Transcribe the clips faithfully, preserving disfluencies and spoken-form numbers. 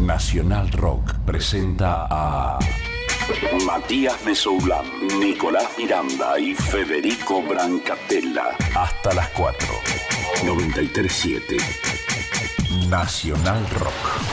Nacional Rock presenta a Matías Mesoulán, Nicolás Miranda y Federico Brancatella. Hasta las cuatro. noventa y tres siete. Nacional Rock.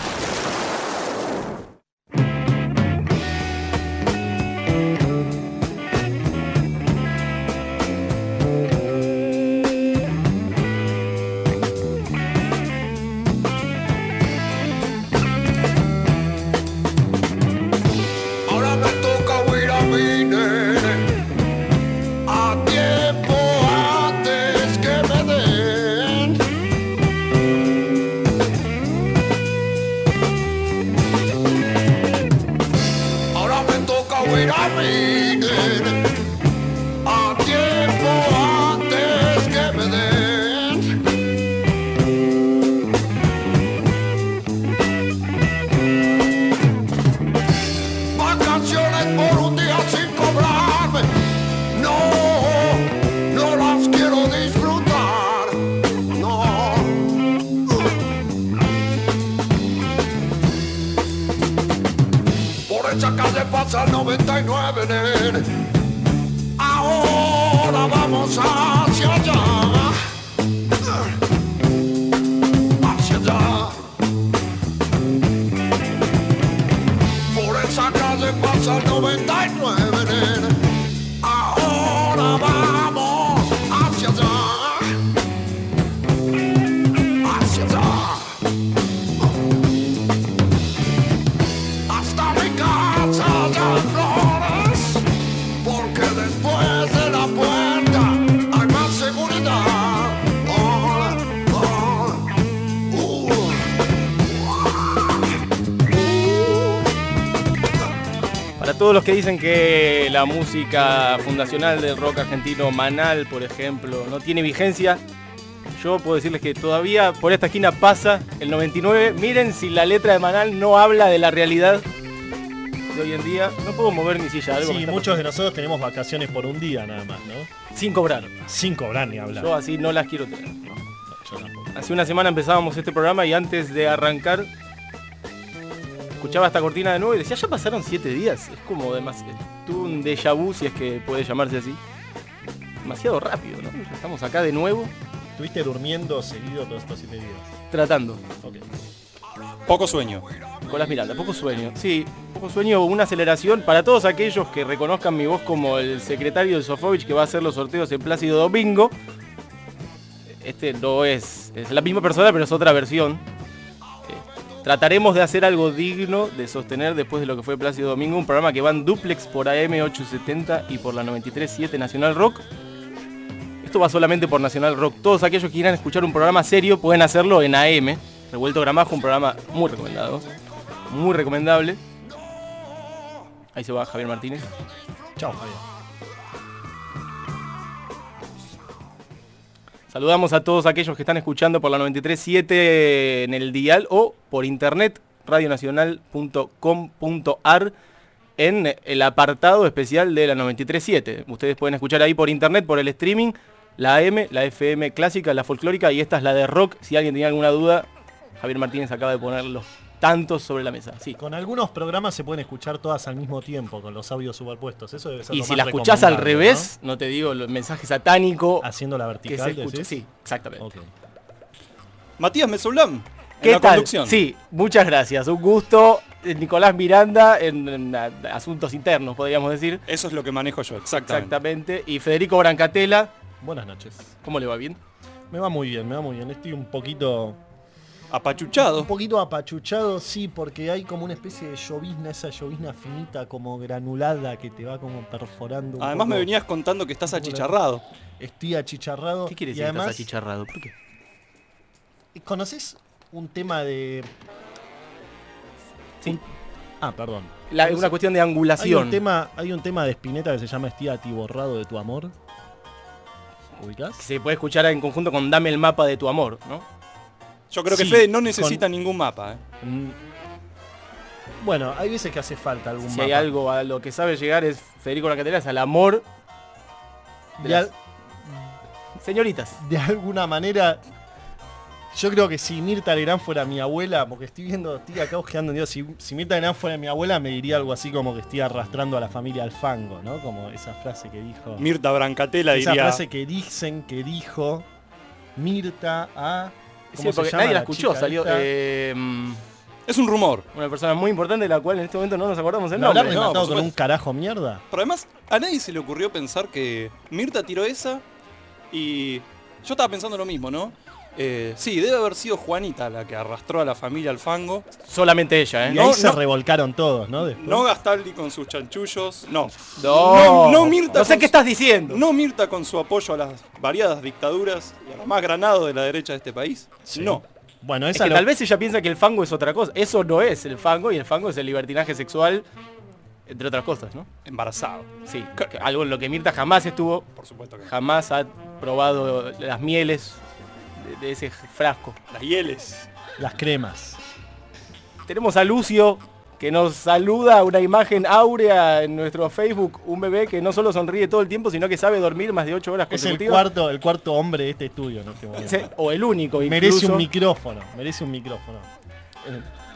Pasa el noventa y nueve, nene. Ahora vamos hacia allá, hacia allá. Por esa calle pasa el noventa y nueve, nene. Ahora vamos hacia allá, hacia allá. Hasta mi casa allá en Flores, porque después de la puerta hay más seguridad. Oh, oh, uh, uh. Para todos los que dicen que la música fundacional del rock argentino, Manal, por ejemplo, no tiene vigencia, yo puedo decirles que todavía por esta esquina pasa el noventa y nueve. Miren si la letra de Manal no habla de la realidad de hoy en día. No puedo mover mi silla. Algo sí, muchos de nosotros tenemos vacaciones por un día nada más, ¿no? Sin cobrar. Sin cobrar ni hablar. Yo así no las quiero tener, ¿no? No, yo tampoco. Hace una semana empezábamos este programa y antes de arrancar escuchaba esta cortina de nuevo y decía, ya pasaron siete días. Es como demasiado, tuve un déjà vu, si es que puede llamarse así. Demasiado rápido, ¿no? Ya estamos acá de nuevo. ¿Estuviste durmiendo seguido todos estos siete días? Tratando. Ok. Poco sueño. Nicolás Miranda, poco sueño. Sí, poco sueño, una aceleración. Para todos aquellos que reconozcan mi voz como el secretario de Sofovich que va a hacer los sorteos en Plácido Domingo. Este no es, es la misma persona, pero es otra versión. Eh, trataremos de hacer algo digno de sostener después de lo que fue Plácido Domingo, un programa que va en duplex por A M ochocientos setenta y por la noventa y tres siete Nacional Rock. Esto va solamente por Nacional Rock. Todos aquellos que quieran escuchar un programa serio pueden hacerlo en A M. Revuelto Gramajo, un programa muy recomendado. Muy recomendable. Ahí se va Javier Martínez. Chao, Javier. Saludamos a todos aquellos que están escuchando por la noventa y tres siete en el dial o por internet, radionacional punto com punto ar, en el apartado especial de la noventa y tres siete. Ustedes pueden escuchar ahí por internet, por el streaming, la A M, la F M clásica, la folclórica, y esta es la de rock. Si alguien tenía alguna duda, Javier Martínez acaba de poner los tantos sobre la mesa. Sí. Con algunos programas se pueden escuchar todas al mismo tiempo, con los audios superpuestos. Eso debe ser y lo si más la escuchás al recomendable, revés, ¿no? No te digo el mensaje satánico. Haciendo la que vertical, se escucha. ¿decís? Sí, exactamente. Okay. Matías Mesoulán, ¿Qué en la tal? conducción. Sí, muchas gracias. Un gusto. Nicolás Miranda en, en, en asuntos internos, podríamos decir. Eso es lo que manejo yo, exactamente. Exactamente. Y Federico Brancatella. Buenas noches. ¿Cómo le va? ¿Bien? Me va muy bien, me va muy bien. Estoy un poquito... Apachuchado. Un poquito apachuchado, sí, porque hay como una especie de llovizna, esa llovizna finita, como granulada, que te va como perforando un Además poco. me venías contando que estás achicharrado. Estoy achicharrado. ¿Qué quiere y decir además, que estás achicharrado? ¿Por qué? ¿Conoces un tema de... Sí. Un... Ah, perdón. La, una cuestión de Hay angulación. un, tema, hay un tema de Spinetta que se llama Estoy atiborrado de tu amor. ¿Ubicás? Que se puede escuchar en conjunto con Dame el mapa de tu amor, ¿no? Yo creo que Sí, Fede no necesita con- ningún mapa. ¿eh? Mm. Bueno, hay veces que hace falta algún Si mapa. hay algo a lo que sabe llegar es Federico Brancatella, es al amor de De, las al- señoritas. de alguna manera Yo creo que si Mirta Legrand fuera mi abuela, porque estoy viendo, estoy acá ojeando, digo, si, si Mirta Legrand fuera mi abuela, me diría algo así como que estoy arrastrando a la familia al fango, ¿no? Como esa frase que dijo. Mirta Brancatela esa diría. frase que dicen que dijo Mirta a. Sí, ¿cómo se porque llama nadie la la escuchó, chica salió esta? eh, mm, Es un rumor. una persona muy importante de la cual en este momento no nos acordamos el ¿Me habrá nombre. no, rematado por con un supuesto. carajo mierda? Pero además, a nadie se le ocurrió pensar que Mirta tiró esa y yo estaba pensando lo mismo, ¿no? Eh, sí, debe haber sido Juanita la que arrastró a la familia al fango. Solamente ella, ¿eh? Y No, ahí se no. revolcaron todos, ¿no? Después. No Gastaldi con sus chanchullos, no. No, no, no Mirta no sé con qué su- estás diciendo. No Mirta con su apoyo a las variadas dictaduras y a lo más granado de la derecha de este país. Sí. No. Bueno, Es esa que lo- tal vez ella piensa que el fango es otra cosa. Eso no es el fango y el fango es el libertinaje sexual, entre otras cosas, ¿no? Embarazado. Sí, que algo en lo que Mirta jamás estuvo, Por supuesto que no. jamás ha probado las mieles de, de ese frasco. Las hieles. las cremas. Tenemos a Lucio que nos saluda, una imagen áurea en nuestro Facebook, un bebé que no solo sonríe todo el tiempo, sino que sabe dormir más de ocho horas Es el consecutivas. cuarto, el cuarto hombre de este estudio, ¿no? Que Sí, o el único, merece incluso. un micrófono, merece un micrófono. Eh,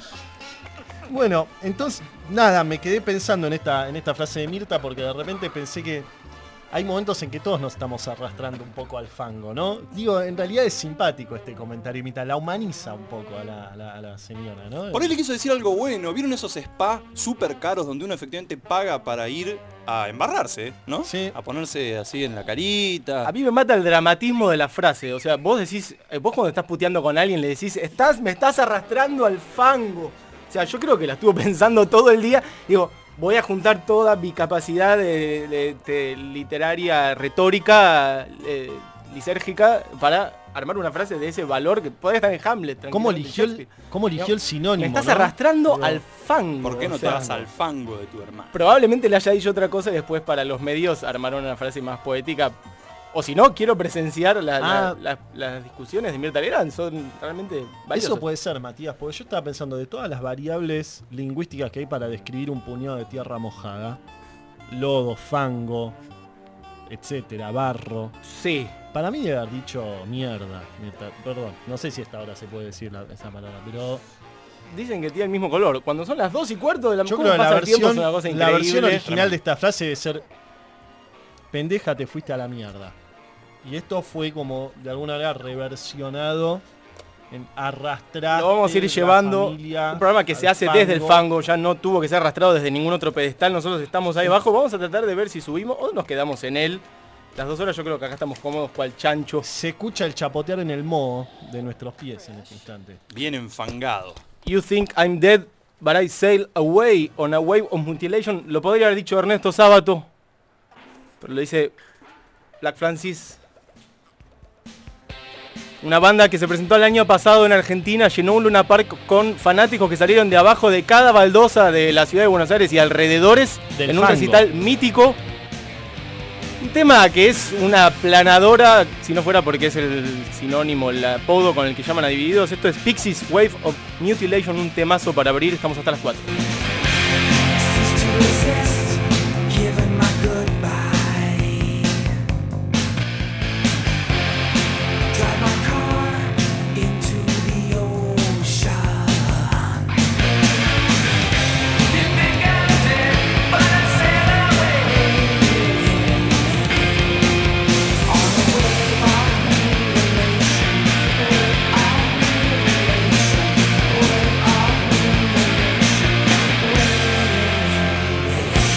Bueno, entonces, nada, me quedé pensando en esta, en esta frase de Mirta porque de repente pensé que hay momentos en que todos nos estamos arrastrando un poco al fango, ¿no? Digo, en realidad es simpático este comentario, Mirta, la humaniza un poco a la, a la- a la señora, ¿no? Por ahí le quiso decir algo bueno. ¿Vieron esos spas súper caros donde uno efectivamente paga para ir a embarrarse, ¿no? Sí. A ponerse así en la carita. A mí me mata el dramatismo de la frase. O sea, vos decís, eh, vos cuando estás puteando con alguien le decís, estás, me estás arrastrando al fango. O sea, yo creo que la estuvo pensando todo el día. Digo, voy a juntar toda mi capacidad de, de- de literaria, retórica, eh, lisérgica, para armar una frase de ese valor que puede estar en Hamlet. ¿Cómo tranquilamente, eligió el, Shakespeare. cómo eligió el sinónimo? Me estás ¿no? arrastrando Digo, al fango. ¿Por qué no o te sea, vas al fango de tu hermano? Probablemente le haya dicho otra cosa y después para los medios armaron una frase más poética. O si no, quiero presenciar la- la- Ah. la- las discusiones de Mirta Legrand. Son realmente valiosas. Eso puede ser, Matías, porque yo estaba pensando de todas las variables lingüísticas que hay para describir un puñado de tierra mojada, lodo, fango, etcétera, barro. Sí. Para mí debe haber dicho mierda, Mirta, perdón, no sé si esta hora se puede decir la- esa palabra, pero Dicen que tiene el mismo color. Cuando son las dos y cuarto de la yo ¿cómo creo que la pasa el tiempo? versión, Es una cosa la increíble. versión original de esta frase debe ser pendeja, te fuiste a la mierda. Y esto fue como de alguna manera reversionado en arrastrar. Lo vamos a ir llevando. Un programa que se hace desde el fango, ya no tuvo que ser arrastrado desde ningún otro pedestal. Nosotros estamos ahí abajo. Vamos a tratar de ver si subimos o nos quedamos en él. Las dos horas yo creo que acá estamos cómodos cual chancho. Se escucha el chapotear en el moho de nuestros pies en este instante. Bien enfangado. You think I'm dead, but I sail away on a wave of mutilation. Lo podría haber dicho Ernesto Sábato, pero lo dice Black Francis. Una banda que se presentó el año pasado en Argentina, llenó un Luna Park con fanáticos que salieron de abajo de cada baldosa de la ciudad de Buenos Aires y alrededores Del en un fango. recital mítico. Un tema que es una planadora, si no fuera porque es el sinónimo, el apodo con el que llaman a Divididos. Esto es Pixies Wave of Mutilation, un temazo para abrir. Estamos hasta las cuatro. Mutilation.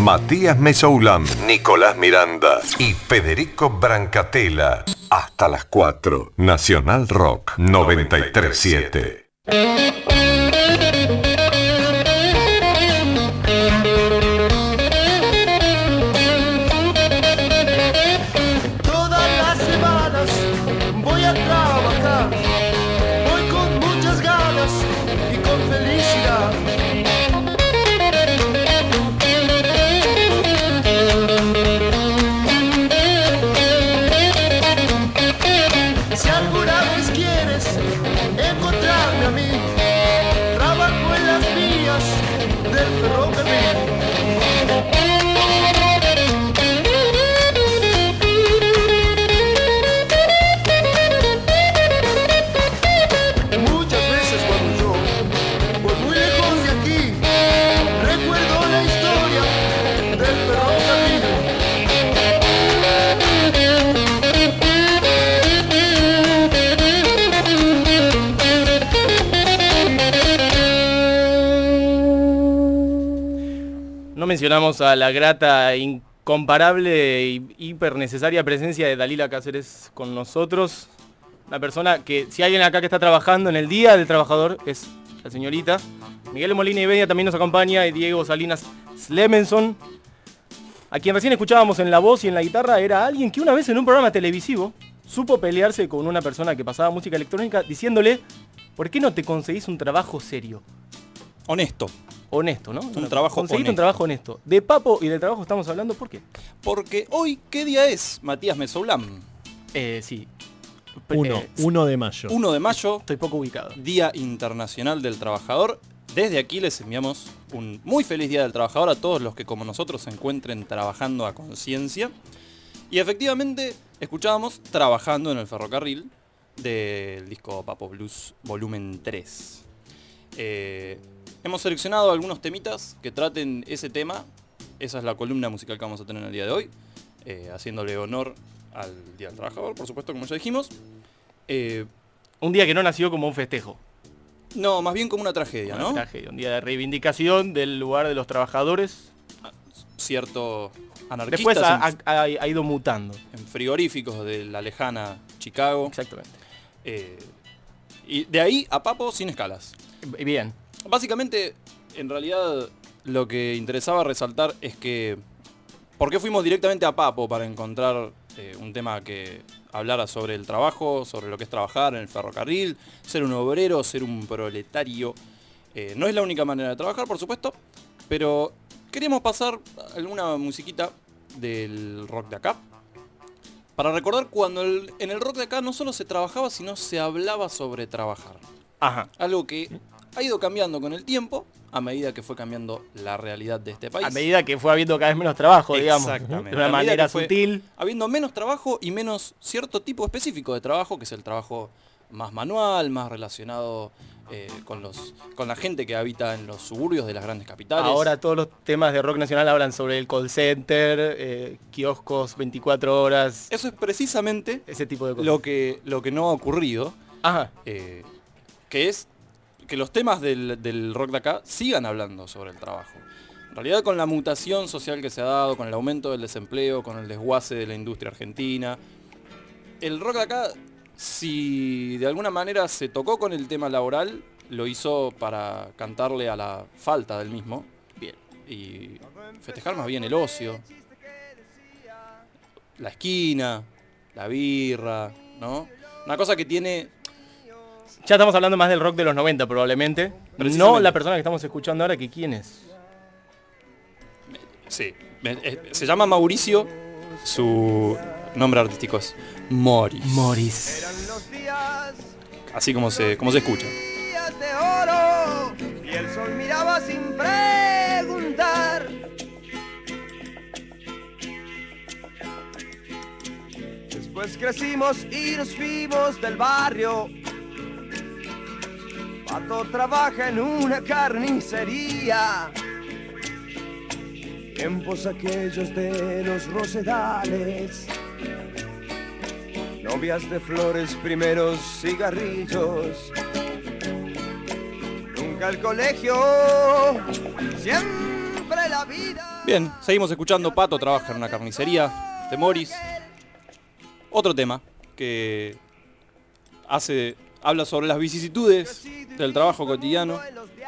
Matías Mesoulán, Nicolás Miranda y Federico Brancatella. Hasta las cuatro. Nacional Rock noventa y tres siete. Todas las semanas voy a trabajar, voy con muchas ganas y con felicidad. Si alguna vez quieres encontrarme a mí, trabajo en las vías del ferrocarril. Muchas veces cuando yo voy muy lejos de aquí, recuerdo la historia del ferrocarril. No mencionamos a la grata, incomparable y hiper necesaria presencia de Dalila Cáceres con nosotros. Una persona que, si alguien acá que está trabajando en el Día del Trabajador, es la señorita. Miguel Molina y Bedia también nos acompaña, y Diego Salinas Slemenson. A quien recién escuchábamos en la voz y en la guitarra era alguien que una vez en un programa televisivo supo pelearse con una persona que pasaba música electrónica diciéndole: ¿por qué no te conseguís un trabajo serio? Honesto. Honesto, ¿no? Un trabajo Conseguir honesto. un trabajo honesto. De Papo y del trabajo estamos hablando, ¿por qué? Porque hoy, ¿qué día es, Matías Mesoulán? Eh, sí. Uno, Eh, uno de mayo. uno de mayo, Estoy poco ubicado. Día Internacional del Trabajador. Desde aquí les enviamos un muy feliz Día del Trabajador a todos los que como nosotros se encuentren trabajando a conciencia. Y efectivamente, escuchábamos Trabajando en el Ferrocarril del disco Papo Blues Volumen tres. Eh, hemos seleccionado algunos temitas que traten ese tema. Esa es la columna musical que vamos a tener el día de hoy, eh, haciéndole honor al Día del Trabajador, por supuesto, como ya dijimos. Eh, Un día que no nació como un festejo. no, más bien como una tragedia, Una ¿no? tragedia, un día de reivindicación del lugar de los trabajadores. Cierto anarquista Después ha, en, ha- ha ido mutando. en frigoríficos de la lejana Chicago. Exactamente. Eh, y de ahí a Papo sin escalas. Eh, Bien. Básicamente, en realidad, lo que interesaba resaltar es que ¿por qué fuimos directamente a Papo para encontrar eh, un tema que hablara sobre el trabajo, sobre lo que es trabajar en el ferrocarril, ser un obrero, ser un proletario? Eh, no es la única manera de trabajar, por supuesto, pero queríamos pasar alguna musiquita del rock de acá para recordar cuando el- en el rock de acá no solo se trabajaba, sino se hablaba sobre trabajar. Ajá. Algo que ha ido cambiando con el tiempo, a medida que fue cambiando la realidad de este país. A medida que fue habiendo cada vez menos trabajo, digamos. Exactamente. De una A medida manera que fue sutil. Habiendo menos trabajo y menos cierto tipo específico de trabajo, que es el trabajo más manual, más relacionado eh, con, los, con la gente que habita en los suburbios de las grandes capitales. Ahora todos los temas de rock nacional hablan sobre el call center, eh, kioscos veinticuatro horas, Eso es precisamente ese tipo de cosas. lo que, lo que no ha ocurrido, Ajá. eh, que es que los temas del, del rock de acá sigan hablando sobre el trabajo. En realidad, con la mutación social que se ha dado, con el aumento del desempleo, con el desguace de la industria argentina, el rock de acá, si de alguna manera se tocó con el tema laboral, lo hizo para cantarle a la falta del mismo. Bien. Y festejar más bien el ocio, la esquina, la birra, ¿no? Una cosa que tiene... Ya estamos hablando más del rock de los noventa probablemente. No Precisamente. la persona que estamos escuchando ahora, que quién es. Sí, me- eh, se llama Mauricio, su nombre artístico es Morris. Morris. Eran los días, Así como se, como se escucha. días de oro, y el sol miraba sin preguntar. Después crecimos y nos fuimos del barrio. Pato trabaja en una carnicería. Tiempos aquellos de los rosedales, novias de flores, primeros cigarrillos. Nunca el colegio, siempre la vida. Bien, seguimos escuchando. Pato trabaja en una carnicería de Morris. Otro tema que hace, habla sobre las vicisitudes del trabajo cotidiano.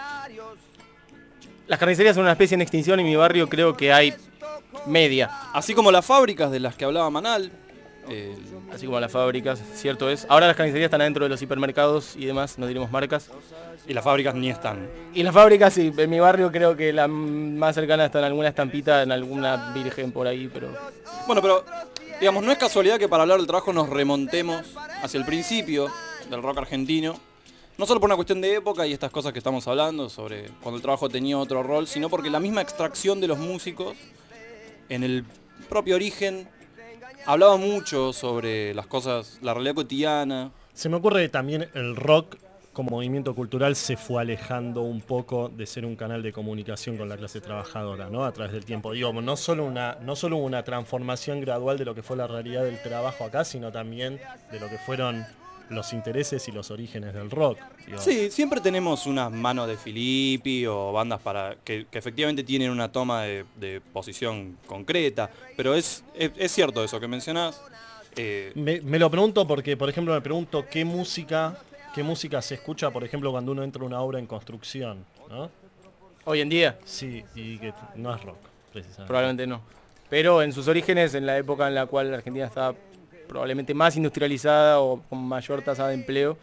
Las carnicerías son una especie en extinción y en mi barrio creo que hay media. Así como las fábricas de las que hablaba Manal. Eh, Así como las fábricas, cierto es. Ahora las carnicerías están adentro de los hipermercados y demás, no diremos marcas. y las fábricas ni están. Y las fábricas, sí, en mi barrio creo que la más cercana está en alguna estampita, en alguna virgen por ahí, pero... Bueno, pero, digamos, no es casualidad que para hablar del trabajo nos remontemos hacia el principio del rock argentino. No solo por una cuestión de época y estas cosas que estamos hablando, sobre cuando el trabajo tenía otro rol, sino porque la misma extracción de los músicos, en el propio origen, hablaba mucho sobre las cosas, la realidad cotidiana. Se me ocurre que también el rock como movimiento cultural se fue alejando un poco de ser un canal de comunicación con la clase trabajadora, ¿no? A través del tiempo. Digo, no solo una, no solo una transformación gradual de lo que fue la realidad del trabajo acá, sino también de lo que fueron los intereses y los orígenes del rock. Digo. Sí, siempre tenemos unas manos de Filippi o bandas para que, que efectivamente tienen una toma de, de posición concreta, pero es, es, es cierto eso que mencionás. Eh, Me, me lo pregunto porque, por ejemplo, me pregunto qué música, qué música se escucha, por ejemplo, cuando uno entra a una obra en construcción, ¿no? Hoy en día, Sí, y que no es rock, precisamente. probablemente no. Pero en sus orígenes, en la época en la cual la Argentina estaba probablemente más industrializada o con mayor tasa de empleo,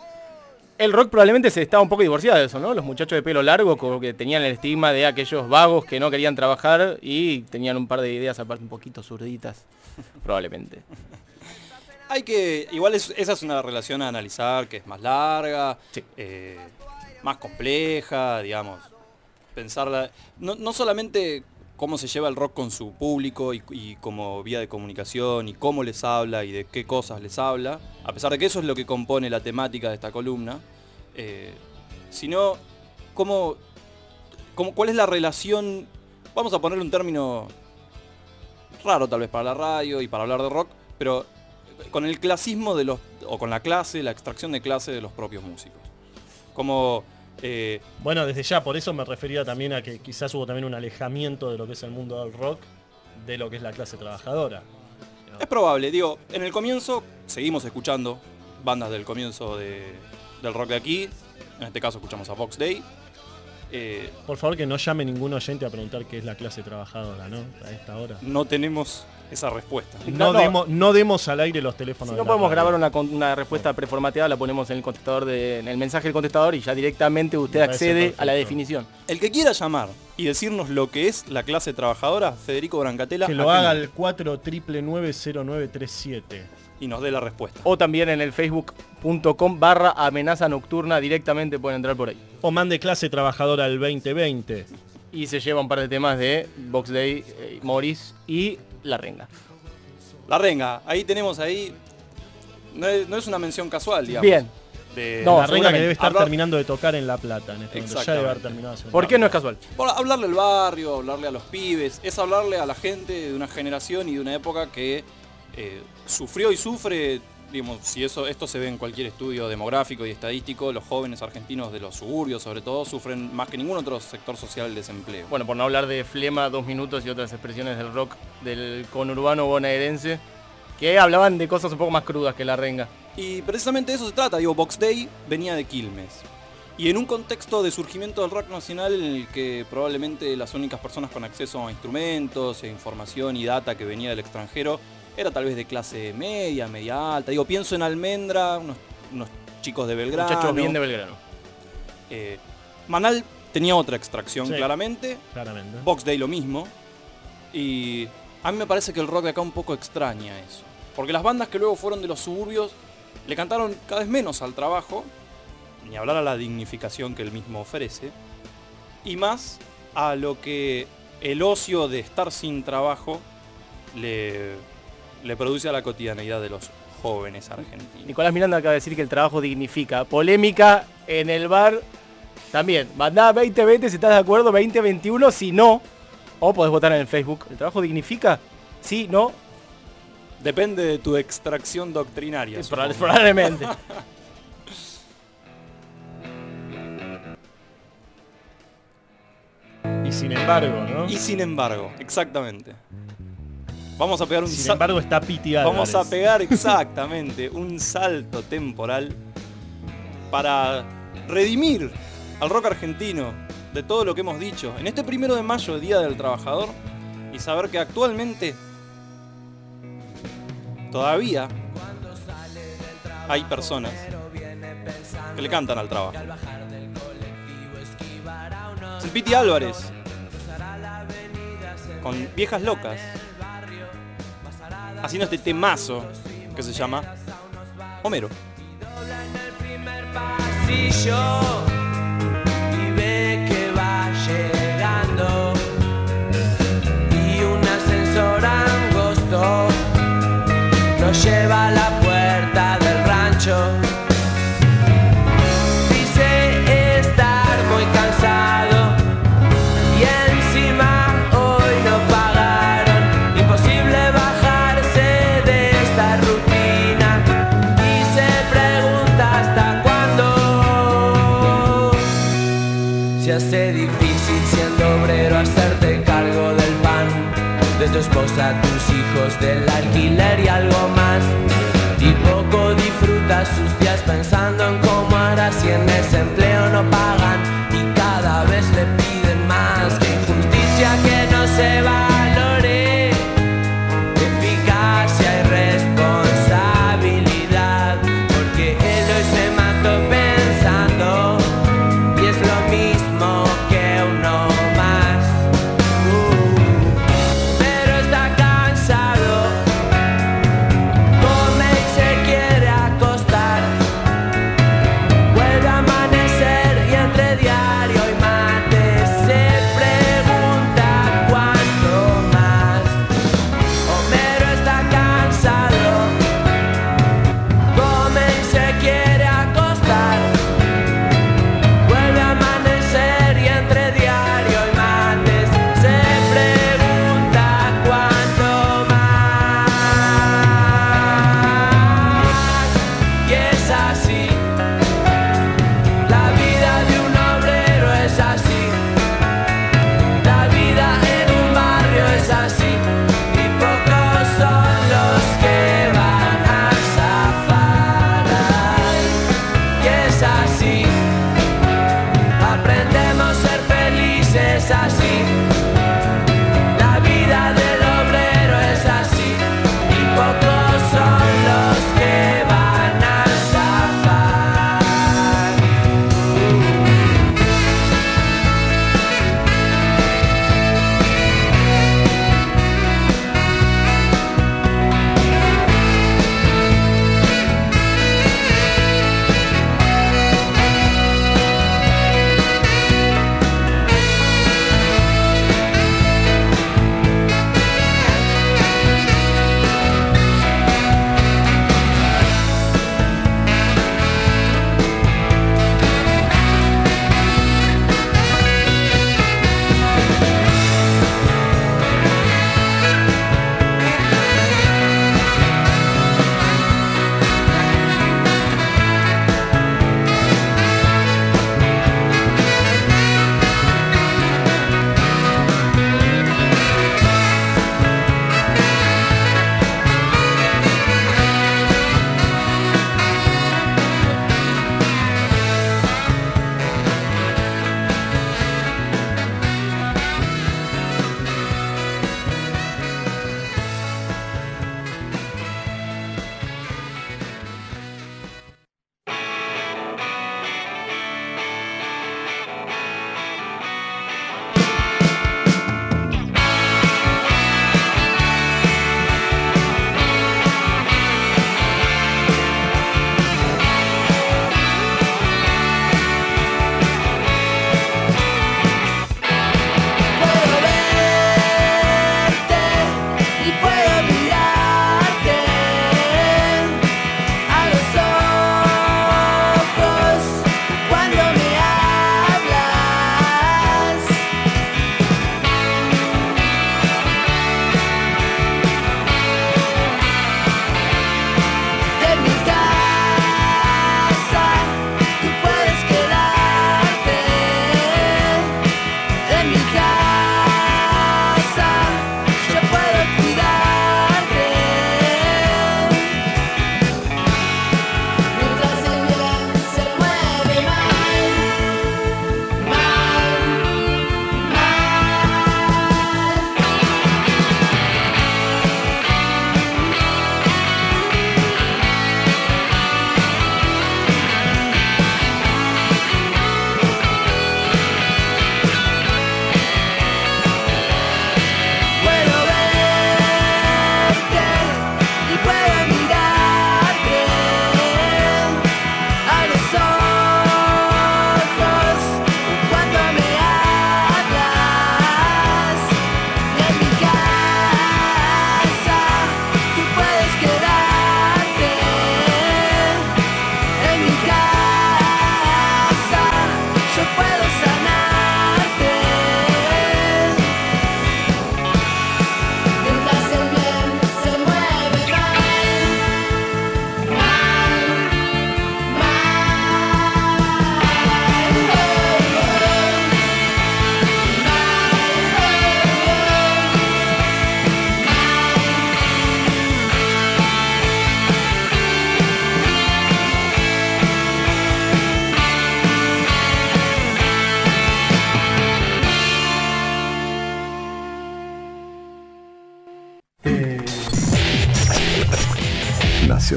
el rock probablemente se estaba un poco divorciado de eso, ¿no? Los muchachos de pelo largo como que tenían el estigma de aquellos vagos que no querían trabajar y tenían un par de ideas aparte un poquito zurditas, probablemente. Hay que, igual es, esa es una relación a analizar que es más larga, Sí. eh, más compleja, digamos. Pensarla, no, no solamente cómo se lleva el rock con su público y, y como vía de comunicación y cómo les habla y de qué cosas les habla, a pesar de que eso es lo que compone la temática de esta columna, eh, sino cómo, cómo, cuál es la relación, vamos a ponerle un término raro tal vez para la radio y para hablar de rock, pero con el clasismo de los, o con la clase, la extracción de clase de los propios músicos. Como... Eh, Bueno, desde ya, por eso me refería también a que quizás hubo también un alejamiento de lo que es el mundo del rock, de lo que es la clase trabajadora. es probable, digo, en el comienzo seguimos escuchando bandas del comienzo de, del rock de aquí, en este caso escuchamos a Box Day. Eh, Por favor, que no llame ningún oyente a preguntar qué es la clase trabajadora, ¿no? A esta hora. no tenemos esa respuesta. No, No, no. demos, no demos al aire los teléfonos. Si de no la podemos radio. grabar una, con- una respuesta preformateada, la ponemos en el contestador de, en el mensaje del contestador y ya directamente usted Me parece accede perfecto. a la definición. El que quiera llamar y decirnos lo que es la clase trabajadora, Federico Brancatela, Que lo aquí haga al cuatro nueve nueve cero nueve tres siete. y nos dé la respuesta. O también en el facebook.com barra amenaza nocturna, directamente pueden entrar por ahí. O mande clase trabajadora al veinte veinte. Y se lleva un par de temas de Box Day, eh, Morris y La Renga. La Renga, ahí tenemos ahí, no es, no es una mención casual, digamos. Bien. De, No, la renga que seguramente. debe estar Hablar- terminando de tocar en La Plata en este momento. Ya debe haber Exactamente. terminado hace un ¿Por qué rato. no es casual? Por hablarle al barrio, hablarle a los pibes, es hablarle a la gente de una generación y de una época que eh, sufrió y sufre, digamos, si eso, esto se ve en cualquier estudio demográfico y estadístico, los jóvenes argentinos de los suburbios sobre todo sufren más que ningún otro sector social el desempleo. Bueno, por no hablar de Flema, Dos Minutos y otras expresiones del rock del conurbano bonaerense, que hablaban de cosas un poco más crudas que La Renga. Y precisamente de eso se trata, digo, Box Day venía de Quilmes. Y en un contexto de surgimiento del rock nacional en el que probablemente las únicas personas con acceso a instrumentos, e información y data que venía del extranjero era tal vez de clase media, media alta. Digo, pienso en Almendra, unos, unos chicos de Belgrano. Muchachos bien de Belgrano. Eh, Manal tenía otra extracción, Sí. claramente. Claramente. Box Day lo mismo. Y a mí me parece que el rock de acá un poco extraña eso. Porque las bandas que luego fueron de los suburbios le cantaron cada vez menos al trabajo, ni hablar a la dignificación que él mismo ofrece, y más a lo que el ocio de estar sin trabajo le, le produce a la cotidianeidad de los jóvenes argentinos. Nicolás Miranda acaba de decir que el trabajo dignifica. Polémica en el bar también. Mandá veinte veinte si estás de acuerdo, veinte veintiuno si no. O podés votar en el Facebook. ¿El trabajo dignifica? Sí, no. Depende de tu extracción doctrinaria. Proba- supongo. Probablemente. Y sin embargo, ¿no? Y sin embargo, exactamente. Vamos a pegar un Sin sa- embargo está Piti Álvarez. Vamos a pegar exactamente un salto temporal para redimir al rock argentino de todo lo que hemos dicho en este primero de mayo, Día del Trabajador, y saber que actualmente todavía hay personas que le cantan al trabajo. Es el Piti Álvarez con Viejas Locas, haciendo este temazo que se llama Homero. Y ve que va llegando y un ascensor angosto lo lleva a la puerta del rancho. Dice estar muy cansado y encima hoy no pagaron. Imposible bajarse de esta rutina y se pregunta hasta cuándo. Se hace difícil siendo obrero hacerte cargo del pan, de tu esposa, tus hijos, del alquiler y algo más. Y poco disfrutas sus días pensando en cómo hará si en ese empleo no pagan y cada vez le piden más. Que injusticia que no se valore, eficacia y responsabilidad, porque él hoy se mató pensando y es lo mismo que uno más. Uh, pero está cansado, come y se quiere acostar, vuelve a amanecer y entre diario y mate se pregunta cuánto más. Homero está cansado, come y se quiere acostar, vuelve a amanecer y entre diario y mates se pregunta cuánto más. Y es así, la vida de un obrero es así, la vida en un barrio es así, y pocos son los que van a zafar. Y es así, aprendemos a ser felices así, la vida del obrero es así, y pocos son los que van a zafar.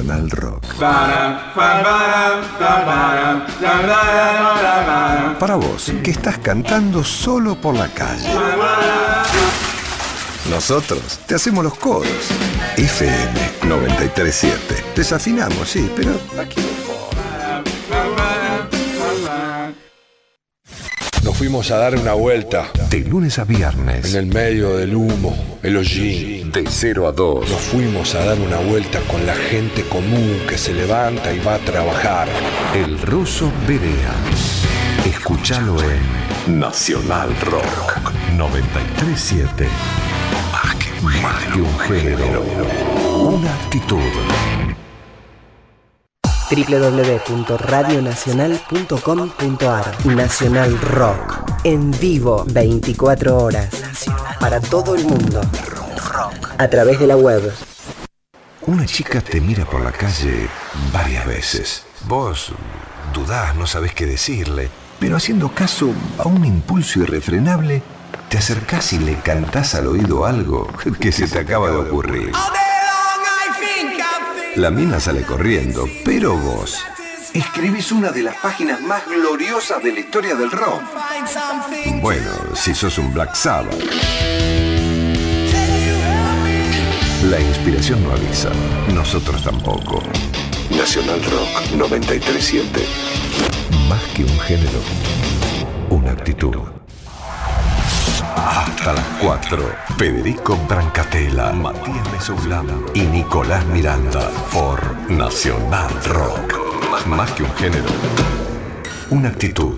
Nacional Rock. Para vos, que estás cantando solo por la calle. Nosotros te hacemos los coros. F M noventa y tres punto siete. Desafinamos, sí, pero aquí Nos fuimos a dar una vuelta. de lunes a viernes. En el medio del humo, el hollín. De cero a dos. Nos fuimos a dar una vuelta con la gente común que se levanta y va a trabajar. El Ruso Berea. Escúchalo en Nacional Rock noventa y tres punto siete. Más que, más que un género, una actitud. doble u doble u doble u punto radio nacional punto com punto a r. Nacional Rock. En vivo, veinticuatro horas. Para todo el mundo. A través de la web. Una chica te mira por la calle varias veces. Vos dudás, no sabés qué decirle, pero haciendo caso a un impulso irrefrenable, te acercás y le cantás al oído algo que se te acaba de ocurrir. La mina sale corriendo, pero vos escribís una de las páginas más gloriosas de la historia del rock. Bueno, si sos un Black Sabbath. La inspiración no avisa, nosotros tampoco. Nacional Rock noventa y tres punto siete. Más que un género, una actitud. Hasta las cuatro. Federico Brancatela, Matías Mesoulán y Nicolás Miranda por Nacional Rock. Más que un género, una actitud.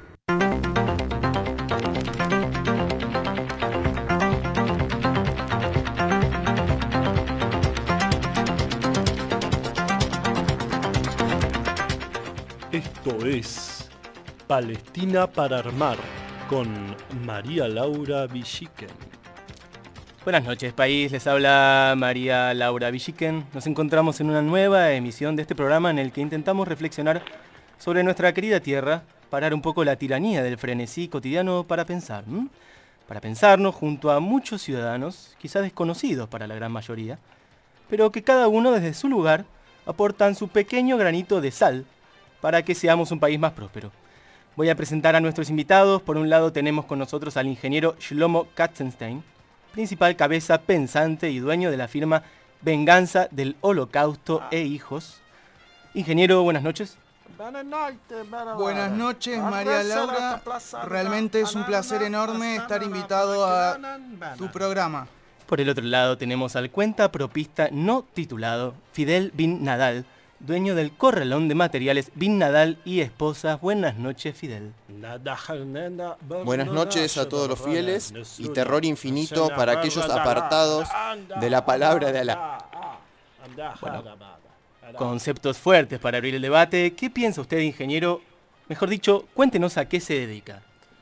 Esto es Palestina para armar con María Laura Villiquen. Buenas noches, país. Les habla María Laura Villiquen. Nos encontramos en una nueva emisión de este programa en el que intentamos reflexionar sobre nuestra querida tierra, parar un poco la tiranía del frenesí cotidiano para pensar, ¿m? Para pensarnos junto a muchos ciudadanos, quizá desconocidos para la gran mayoría, pero que cada uno desde su lugar aportan su pequeño granito de sal para que seamos un país más próspero. Voy a presentar a nuestros invitados. Por un lado tenemos con nosotros al ingeniero Shlomo Katzenstein, principal cabeza pensante y dueño de la firma Venganza del Holocausto e Hijos. Ingeniero, buenas noches. Buenas noches, María Laura. Realmente es un placer enorme estar invitado a tu programa. Por el otro lado tenemos al cuentapropista no titulado Fidel Bin Nadal, dueño del corralón de materiales Bin Nadal y esposa. Buenas noches, Fidel. Buenas noches a todos los fieles y terror infinito para aquellos apartados de la palabra de Alá. Bueno, conceptos fuertes para abrir el debate. ¿Qué piensa usted, ingeniero? Mejor dicho, cuéntenos a qué se dedica.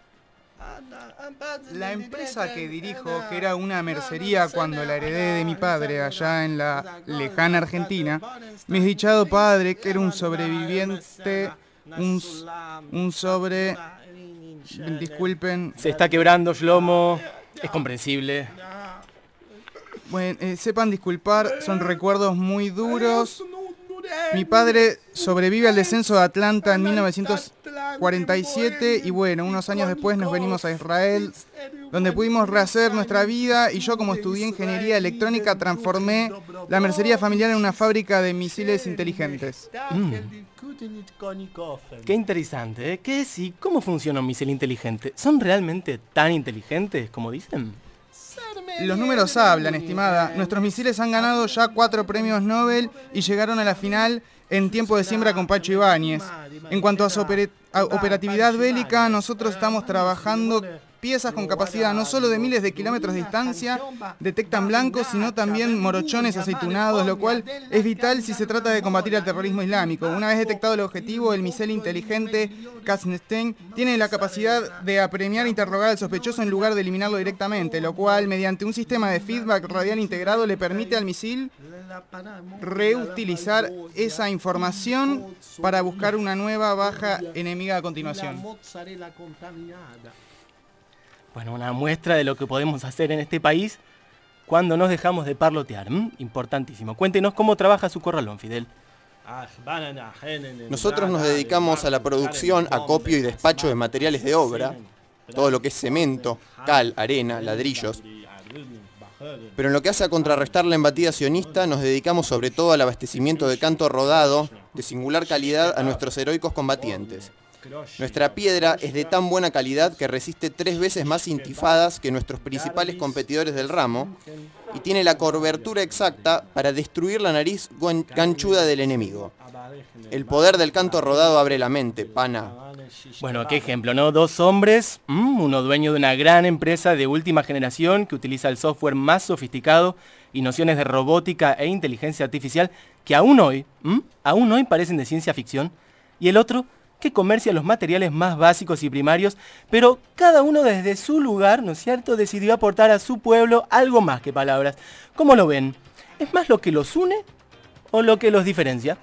La empresa que dirijo, que era una mercería cuando la heredé de mi padre allá en la lejana Argentina, mi desdichado padre, que era un sobreviviente, un, un sobre... Disculpen. Se está quebrando, Shlomo. Es comprensible. Bueno, eh, sepan disculpar, son recuerdos muy duros. Mi padre sobrevive al descenso de Atlanta en mil novecientos cuarenta y siete y bueno, unos años después nos venimos a Israel, donde pudimos rehacer nuestra vida y yo, como estudié ingeniería electrónica, transformé la mercería familiar en una fábrica de misiles inteligentes. Mm. Qué interesante, ¿eh? ¿Qué es y cómo funciona un misil inteligente? ¿Son realmente tan inteligentes como dicen? Los números hablan, estimada. Nuestros misiles han ganado ya cuatro premios Nobel y llegaron a la final en tiempo de siembra con Pacho Ibáñez. En cuanto a su oper- a operatividad bélica, nosotros estamos trabajando piezas con capacidad no solo de miles de kilómetros de distancia, detectan blancos, sino también morochones aceitunados, lo cual es vital si se trata de combatir el terrorismo islámico. Una vez detectado el objetivo, el misil inteligente Katzenstein tiene la capacidad de apremiar e interrogar al sospechoso en lugar de eliminarlo directamente, lo cual, mediante un sistema de feedback radial integrado, le permite al misil reutilizar esa información para buscar una nueva baja enemiga a continuación. Bueno, una muestra de lo que podemos hacer en este país cuando nos dejamos de parlotear. ¿m? Importantísimo. Cuéntenos cómo trabaja su corralón, Fidel. Nosotros nos dedicamos a la producción, acopio y despacho de materiales de obra, todo lo que es cemento, cal, arena, ladrillos. Pero en lo que hace a contrarrestar la embatida sionista, nos dedicamos sobre todo al abastecimiento de canto rodado de singular calidad a nuestros heroicos combatientes. Nuestra piedra es de tan buena calidad que resiste tres veces más intifadas que nuestros principales competidores del ramo y tiene la cobertura exacta para destruir la nariz ganchuda del enemigo. El poder del canto rodado abre la mente, pana. Bueno, qué ejemplo, ¿no? Dos hombres, mmm, uno dueño de una gran empresa de última generación que utiliza el software más sofisticado y nociones de robótica e inteligencia artificial que aún hoy, mmm, aún hoy parecen de ciencia ficción, y el otro que comercia los materiales más básicos y primarios, pero cada uno desde su lugar, ¿no es cierto?, decidió aportar a su pueblo algo más que palabras. ¿Cómo lo ven? ¿Es más lo que los une o lo que los diferencia?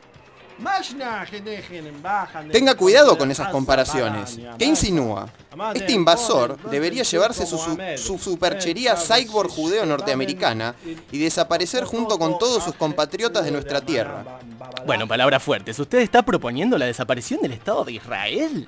Tenga cuidado con esas comparaciones. ¿Qué insinúa? Este invasor debería llevarse su, su, su superchería cyborg judeo norteamericana y desaparecer junto con todos sus compatriotas de nuestra tierra. Bueno, palabras fuertes. ¿Usted está proponiendo la desaparición del Estado de Israel?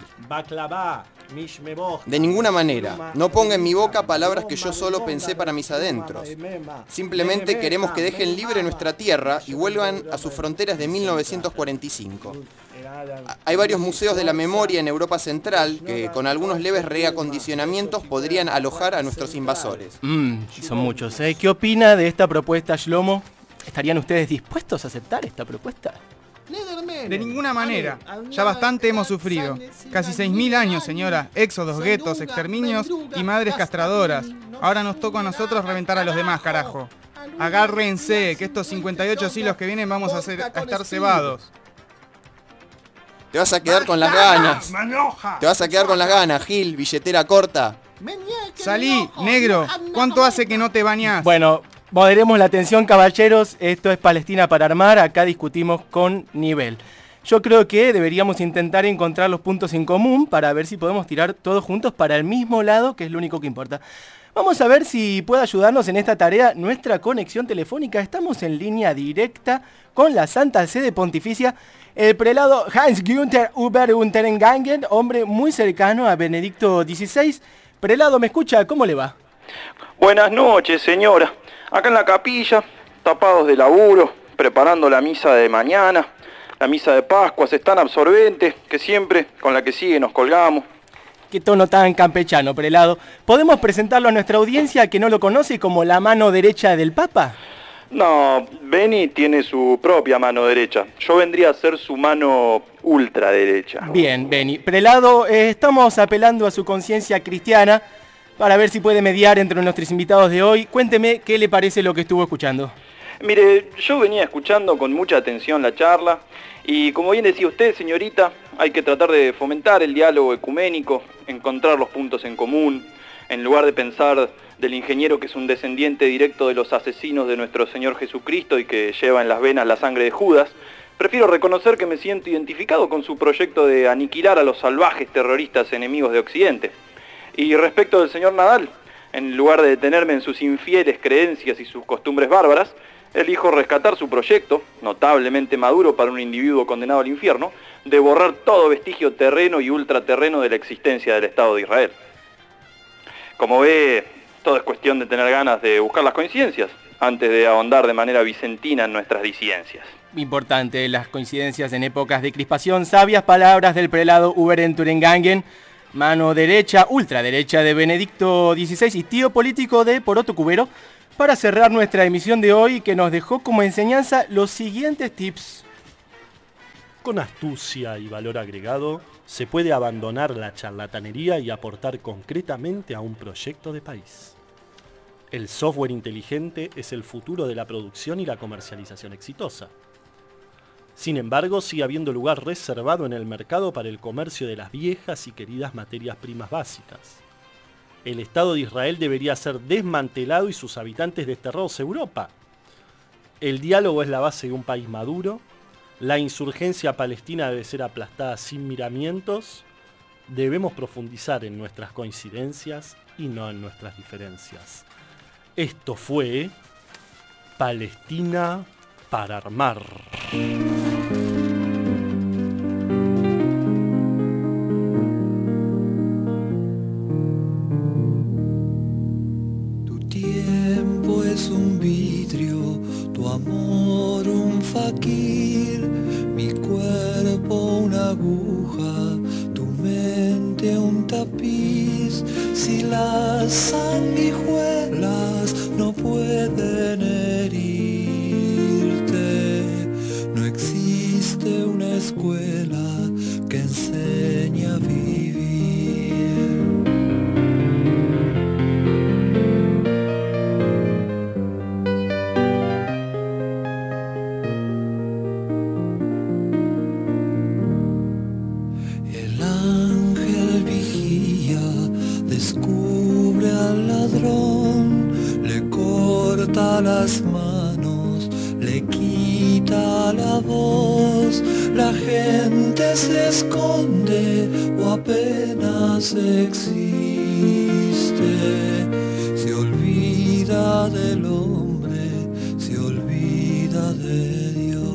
De ninguna manera. No ponga en mi boca palabras que yo solo pensé para mis adentros. Simplemente queremos que dejen libre nuestra tierra y vuelvan a sus fronteras de mil novecientos cuarenta y cinco. Hay varios museos de la memoria en Europa Central que, con algunos leves reacondicionamientos, podrían alojar a nuestros invasores. Mmm, son muchos, ¿eh? ¿Qué opina de esta propuesta, Shlomo? ¿Estarían ustedes dispuestos a aceptar esta propuesta? De ninguna manera. Ya bastante hemos sufrido. Casi seis mil años, señora. Éxodos, guetos, exterminios y madres castradoras. Ahora nos toca a nosotros reventar a los demás, carajo. Agárrense, que estos cincuenta y ocho siglos que vienen vamos a, hacer, a estar cebados. Te vas a quedar con las ganas. Te vas a quedar con las ganas, Gil, billetera corta. Salí, negro. ¿Cuánto hace que no te bañás? Bueno, moderemos la atención, caballeros. Esto es Palestina para armar. Acá discutimos con nivel. Yo creo que deberíamos intentar encontrar los puntos en común para ver si podemos tirar todos juntos para el mismo lado, que es lo único que importa. Vamos a ver si puede ayudarnos en esta tarea nuestra conexión telefónica. Estamos en línea directa con la Santa Sede Pontificia, el prelado Hans-Günther Über-Unterengangen, hombre muy cercano a Benedicto dieciséis. Prelado, ¿me escucha? ¿Cómo le va? Buenas noches, señora. Acá en la capilla, tapados de laburo, preparando la misa de mañana, la misa de Pascua, es tan absorbente que siempre con la que sigue nos colgamos. Qué tono tan campechano, prelado. ¿Podemos presentarlo a nuestra audiencia que no lo conoce como la mano derecha del Papa? No, Beni tiene su propia mano derecha. Yo vendría a ser su mano ultraderecha. Bien, Beni. Prelado, eh, estamos apelando a su conciencia cristiana para ver si puede mediar entre nuestros invitados de hoy. Cuénteme qué le parece lo que estuvo escuchando. Mire, yo venía escuchando con mucha atención la charla y como bien decía usted, señorita, hay que tratar de fomentar el diálogo ecuménico, encontrar los puntos en común, en lugar de pensar del ingeniero que es un descendiente directo de los asesinos de nuestro Señor Jesucristo y que lleva en las venas la sangre de Judas. Prefiero reconocer que me siento identificado con su proyecto de aniquilar a los salvajes terroristas enemigos de Occidente. Y respecto del señor Nadal, en lugar de detenerme en sus infieles creencias y sus costumbres bárbaras, elijo rescatar su proyecto, notablemente maduro para un individuo condenado al infierno, de borrar todo vestigio terreno y ultraterreno de la existencia del Estado de Israel. Como ve, todo es cuestión de tener ganas de buscar las coincidencias, antes de ahondar de manera vicentina en nuestras disidencias. Importante, las coincidencias en épocas de crispación. Sabias palabras del prelado Über-Unterengangen, mano derecha, ultraderecha de Benedicto dieciséis y tío político de Poroto Cubero, para cerrar nuestra emisión de hoy, que nos dejó como enseñanza los siguientes tips. Con astucia y valor agregado, se puede abandonar la charlatanería y aportar concretamente a un proyecto de país. El software inteligente es el futuro de la producción y la comercialización exitosa. Sin embargo, sigue habiendo lugar reservado en el mercado para el comercio de las viejas y queridas materias primas básicas. El Estado de Israel debería ser desmantelado y sus habitantes desterrados a Europa. El diálogo es la base de un país maduro. La insurgencia palestina debe ser aplastada sin miramientos. Debemos profundizar en nuestras coincidencias y no en nuestras diferencias. Esto fue Palestina para armar. vuelva tu mente un tapiz, si las sanguijuelas no pueden herirte, no existe una escuela que enseñe a vivir. Las manos, le quita la voz, la gente se esconde o apenas existe, se olvida del hombre, se olvida de Dios.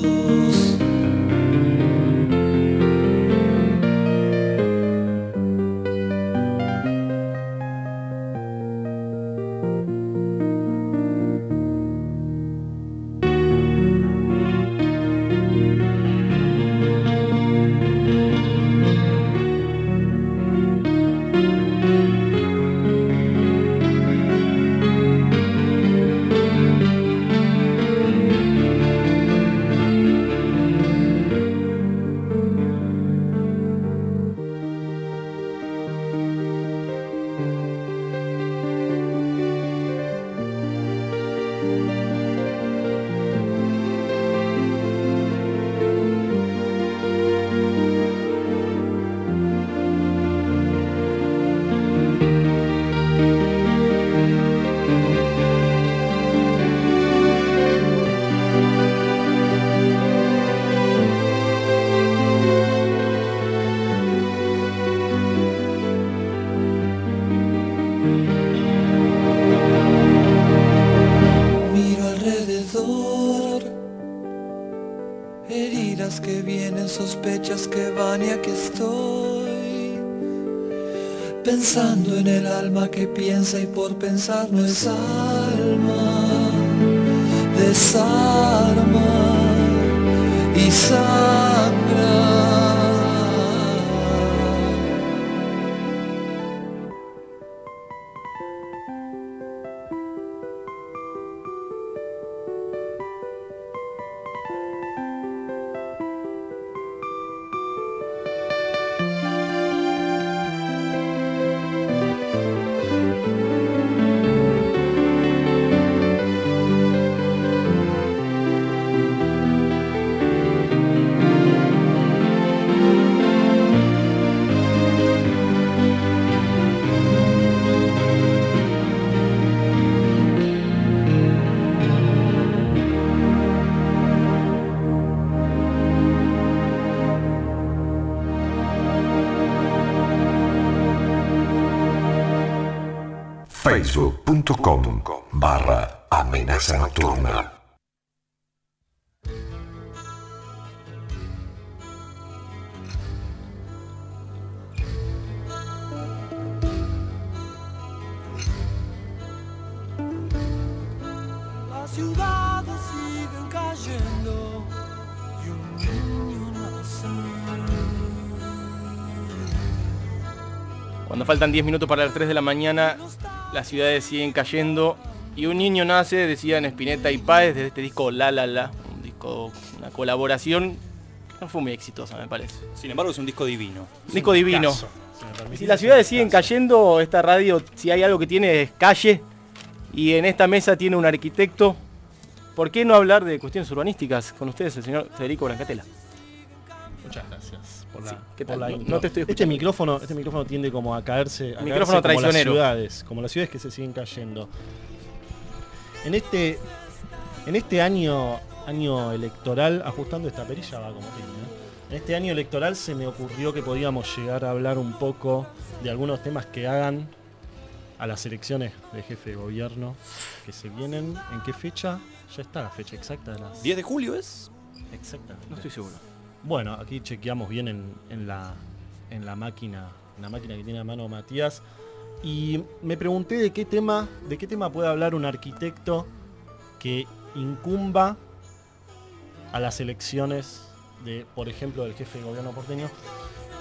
Sospechas que van y aquí estoy, pensando en el alma que piensa y por pensar no es alma, desarma y sangra. facebook.com barra amenaza nocturna. Las ciudades siguen cayendo y un niño nace. Cuando faltan diez minutos para las tres de la mañana, las ciudades siguen cayendo y un niño nace, decían Spinetta y Páez, desde este disco La La La, un disco, una colaboración que no fue muy exitosa, me parece. Sin embargo, es un disco divino. Un disco divino. Caso, si, si las ciudades siguen cayendo, esta radio, si hay algo que tiene es calle, y en esta mesa tiene un arquitecto. ¿Por qué no hablar de cuestiones urbanísticas con ustedes, el señor Federico Brancatella? Muchas gracias por la, Sí, ¿qué por tal? la No- intro. no te estoy este escuchando. micrófono, este micrófono tiende como a caerse, a Micrófono caerse como las traicionero. ciudades, como las ciudades que se siguen cayendo. En este, en este año, año electoral, ajustando esta perilla va como tiene, ¿eh? En este año electoral se me ocurrió que podíamos llegar a hablar un poco de algunos temas que hagan a las elecciones de jefe de gobierno que se vienen. ¿En qué fecha? Ya está la fecha exacta de las... ¿diez de julio es? Exactamente. No estoy seguro. Bueno, aquí chequeamos bien en, en la, en la máquina, en la máquina que tiene a mano Matías. Y me pregunté de qué tema, de qué tema puede hablar un arquitecto que incumba a las elecciones de, por ejemplo, del jefe de gobierno porteño.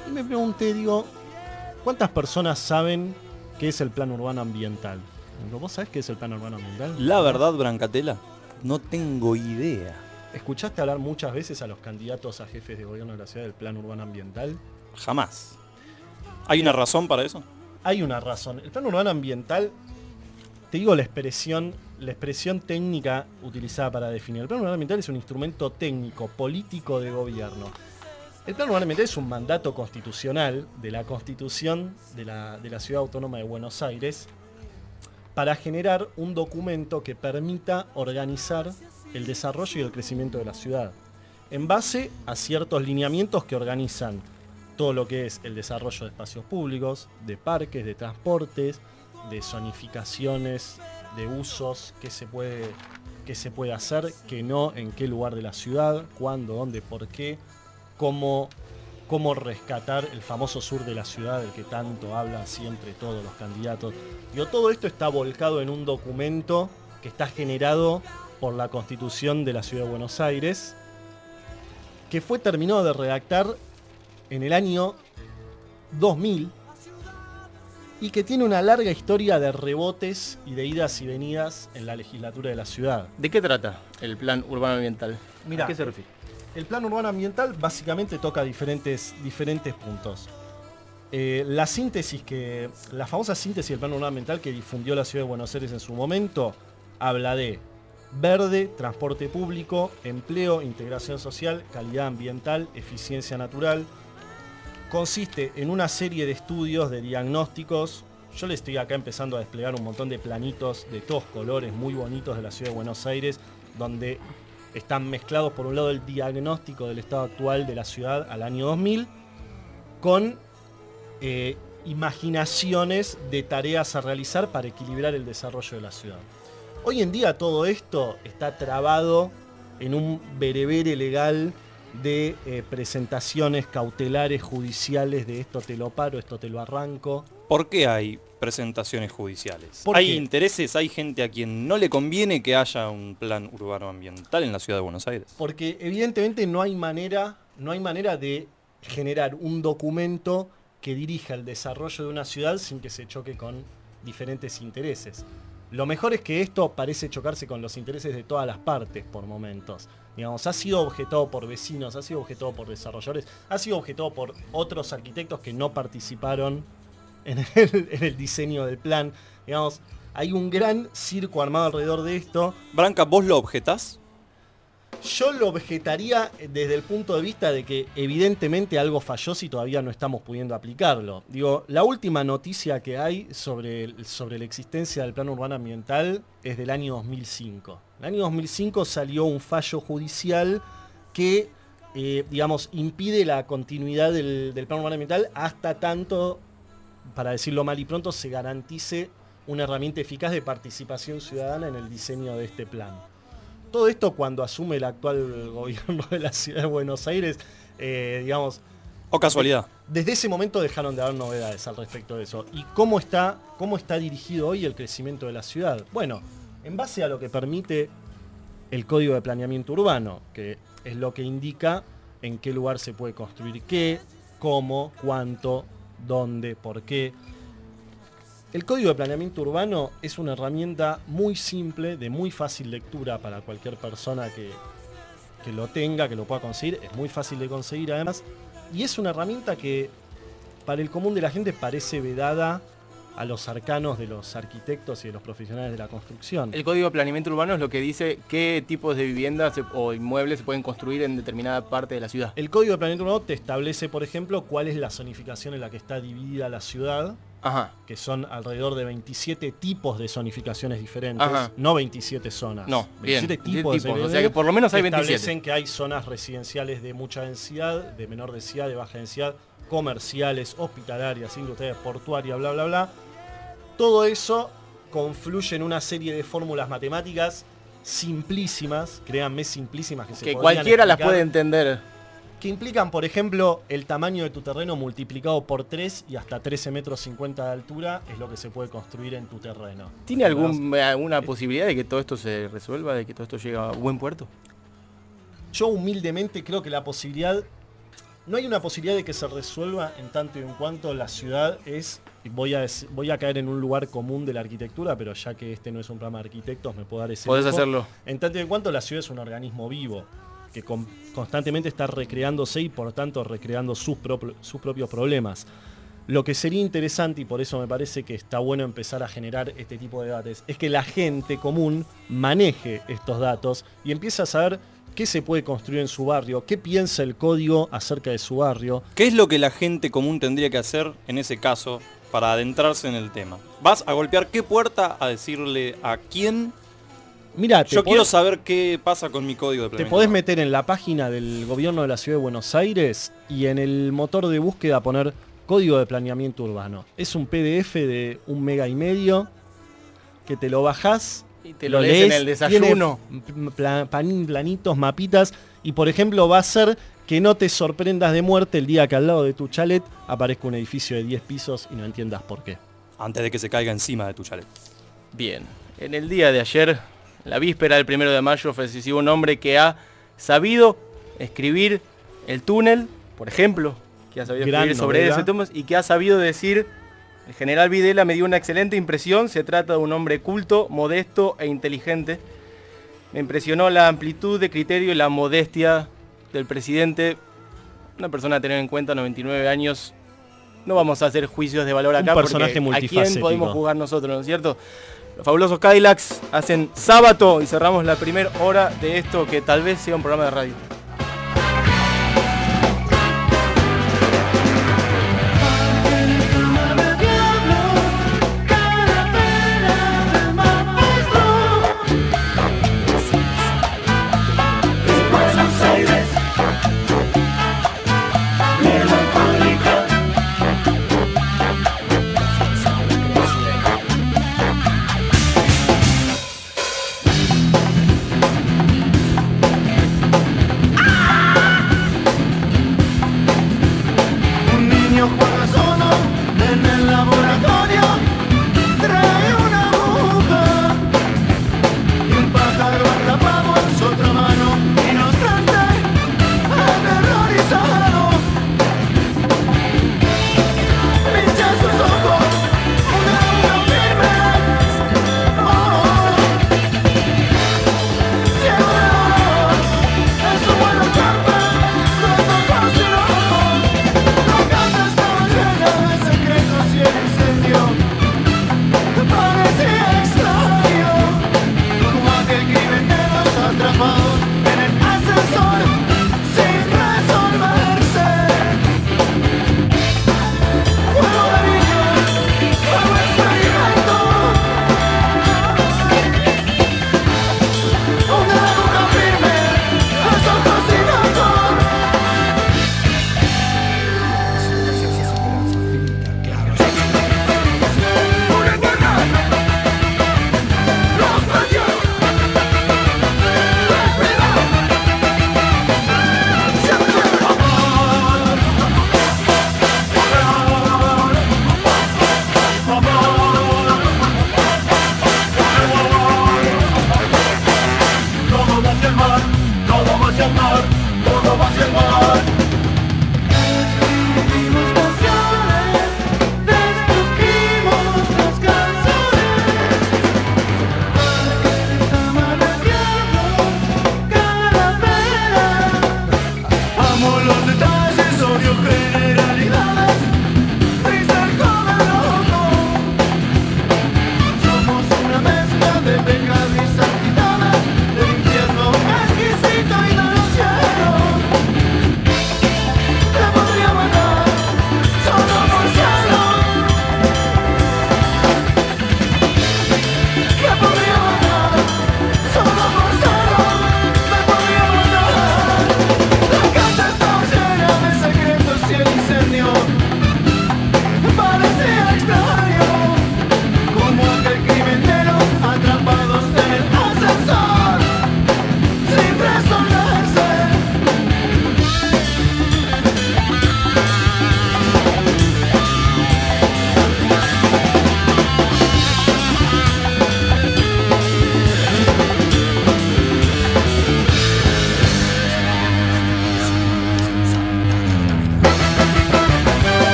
Y me pregunté, digo, ¿cuántas personas saben qué es el plan urbano ambiental? ¿Vos sabés qué es el plan urbano ambiental? La verdad, Brancatela, no tengo idea. ¿Escuchaste hablar muchas veces a los candidatos a jefes de gobierno de la ciudad del plan urbano ambiental? Jamás. ¿Hay una razón para eso? Hay una razón. El plan urbano ambiental, te digo la expresión, la expresión técnica utilizada para definir. El plan urbano ambiental es un instrumento técnico, político de gobierno. El plan urbano ambiental es un mandato constitucional de la Constitución de la, de la Ciudad Autónoma de Buenos Aires para generar un documento que permita organizar el desarrollo y el crecimiento de la ciudad, en base a ciertos lineamientos que organizan todo lo que es el desarrollo de espacios públicos, de parques, de transportes, de zonificaciones, de usos, qué se puede, qué se puede hacer, qué no, en qué lugar de la ciudad, cuándo, dónde, por qué, cómo, cómo rescatar el famoso sur de la ciudad del que tanto hablan siempre todos los candidatos. Digo, todo esto está volcado en un documento que está generado por la Constitución de la Ciudad de Buenos Aires, que fue terminado de redactar en el año dos mil y que tiene una larga historia de rebotes y de idas y venidas en la legislatura de la ciudad. ¿De qué trata el plan urbano ambiental? Mirá, ¿A qué se refiere? El plan urbano ambiental básicamente toca diferentes, diferentes puntos. Eh, la síntesis que. La famosa síntesis del plan urbano ambiental que difundió la Ciudad de Buenos Aires en su momento habla de verde, transporte público, empleo, integración social, calidad ambiental, eficiencia natural. Consiste en una serie de estudios, de diagnósticos. Yo le estoy acá empezando a desplegar un montón de planitos de todos colores muy bonitos de la Ciudad de Buenos Aires, donde están mezclados por un lado el diagnóstico del estado actual de la ciudad al año dos mil con eh, imaginaciones de tareas a realizar para equilibrar el desarrollo de la ciudad. Hoy en día todo esto está trabado en un berebere legal de eh, presentaciones cautelares judiciales de esto te lo paro, esto te lo arranco. ¿Por qué hay presentaciones judiciales? ¿Por ¿Hay qué? intereses? ¿Hay gente a quien no le conviene que haya un plan urbano ambiental en la Ciudad de Buenos Aires? Porque evidentemente no hay manera, no hay manera de generar un documento que dirija el desarrollo de una ciudad sin que se choque con diferentes intereses. Lo mejor es que esto parece chocarse con los intereses de todas las partes por momentos. Digamos, ha sido objetado por vecinos, ha sido objetado por desarrolladores, ha sido objetado por otros arquitectos que no participaron en el, en el diseño del plan. Digamos, hay un gran circo armado alrededor de esto. Branca, ¿vos lo objetás? Yo lo objetaría desde el punto de vista de que evidentemente algo falló si todavía no estamos pudiendo aplicarlo. Digo, la última noticia que hay sobre, el, sobre la existencia del plan urbano ambiental es del año dos mil cinco. En el año dos mil cinco salió un fallo judicial que, eh, digamos, impide la continuidad del, del plan urbano ambiental hasta tanto, para decirlo mal y pronto, se garantice una herramienta eficaz de participación ciudadana en el diseño de este plan. Todo esto cuando asume el actual gobierno de la Ciudad de Buenos Aires, eh, digamos... O casualidad. Desde ese momento dejaron de haber novedades al respecto de eso. ¿Y cómo está, cómo está dirigido hoy el crecimiento de la ciudad? Bueno, en base a lo que permite el Código de Planeamiento Urbano, que es lo que indica en qué lugar se puede construir qué, cómo, cuánto, dónde, por qué. El Código de Planeamiento Urbano es una herramienta muy simple, de muy fácil lectura para cualquier persona que, que lo tenga, que lo pueda conseguir. Es muy fácil de conseguir además. Y es una herramienta que para el común de la gente parece vedada a los arcanos de los arquitectos y de los profesionales de la construcción. El Código de Planeamiento Urbano es lo que dice qué tipos de viviendas se, o inmuebles se pueden construir en determinada parte de la ciudad. El Código de Planeamiento Urbano te establece, por ejemplo, cuál es la zonificación en la que está dividida la ciudad. Ajá. Que son alrededor de veintisiete tipos de zonificaciones diferentes, Ajá. no veintisiete zonas. No, bien, veintisiete tipos, tipos, o sea que por lo menos hay veintisiete. Establecen que hay zonas residenciales de mucha densidad, de menor densidad, de baja densidad, comerciales, hospitalarias, industriales, portuarias, bla, bla, bla. Todo eso confluye en una serie de fórmulas matemáticas simplísimas, créanme, simplísimas, que se Que podrían cualquiera las explicar, puede entender. que implican, por ejemplo, el tamaño de tu terreno multiplicado por tres y hasta trece metros cincuenta de altura es lo que se puede construir en tu terreno. ¿Tiene algún, alguna posibilidad de que todo esto se resuelva, de que todo esto llegue a buen puerto? Yo humildemente creo que la posibilidad no hay una posibilidad de que se resuelva en tanto y en cuanto la ciudad es, y voy a, dec- voy a caer en un lugar común de la arquitectura, pero ya que este no es un programa de arquitectos, me puedo dar ese Podés lujo. hacerlo. En tanto y en cuanto la ciudad es un organismo vivo, que con- constantemente está recreándose y por tanto recreando sus, propio- sus propios problemas. Lo que sería interesante, y por eso me parece que está bueno empezar a generar este tipo de debates, es que la gente común maneje estos datos y empiece a saber qué se puede construir en su barrio, qué piensa el código acerca de su barrio. ¿Qué es lo que la gente común tendría que hacer en ese caso para adentrarse en el tema? ¿Vas a golpear qué puerta a decirle a quién? Mira, yo quiero saber qué pasa con mi código de Te planeamiento. podés meter en la página del gobierno de la ciudad de Buenos Aires y en el motor de búsqueda poner código de planeamiento urbano. Es un P D F de un mega y medio que te lo bajás y te lo lees en el desayuno. Tiene pla- pan- planitos, mapitas, y por ejemplo va a ser que no te sorprendas de muerte el día que al lado de tu chalet aparezca un edificio de diez pisos y no entiendas por qué. Antes de que se caiga encima de tu chalet. Bien, en el día de ayer, la víspera del primero de mayo, falleció un hombre que ha sabido escribir el túnel, por ejemplo, que ha sabido Gran escribir sobre novela. ese túnel y que ha sabido decir: el general Videla me dio una excelente impresión, se trata de un hombre culto, modesto e inteligente. Me impresionó la amplitud de criterio y la modestia del presidente, una persona a tener en cuenta, noventa y nueve años. No vamos a hacer juicios de valor Un acá personaje porque ¿a quién multifacético. podemos jugar nosotros, no es cierto? Los fabulosos Cadillacs hacen Sábado y cerramos la primera hora de esto que tal vez sea un programa de radio. Un niño juega solo en el laboratorio, trae una aguja y un pájaro atrapado en su otra mano, inocente, aterrorizado. Pincha sus ojos, una aguja firme. Oh, ciego de dolor, en su buena carta, los ojos sin ojos. La casa estaba llena de secretos y el incendio parecía extraño, como aquel crimen de los atrapados en el ascensor sin resolverse. Juego de niños, juego experimento, una aguja firme, los ojos sin ojos. Todo va hacia el mar, todo va hacia el mar, todo va hacia el mar. Escribimos canciones, destruimos las canciones. Ángeles aman al diablo, calavera. Amo los detalles, odio generalidades, risa el joven loco. Somos una mezcla de pecado y santidad, del infierno exquisito y de los cielos. Te podría matar solo por cielo. Te podría matar solo por cielo. Me podría matar. La casa estaba llena de secretos y el incendio parecía extraño, como aquel crimen de los atrapados en el ascensor sin resolverse.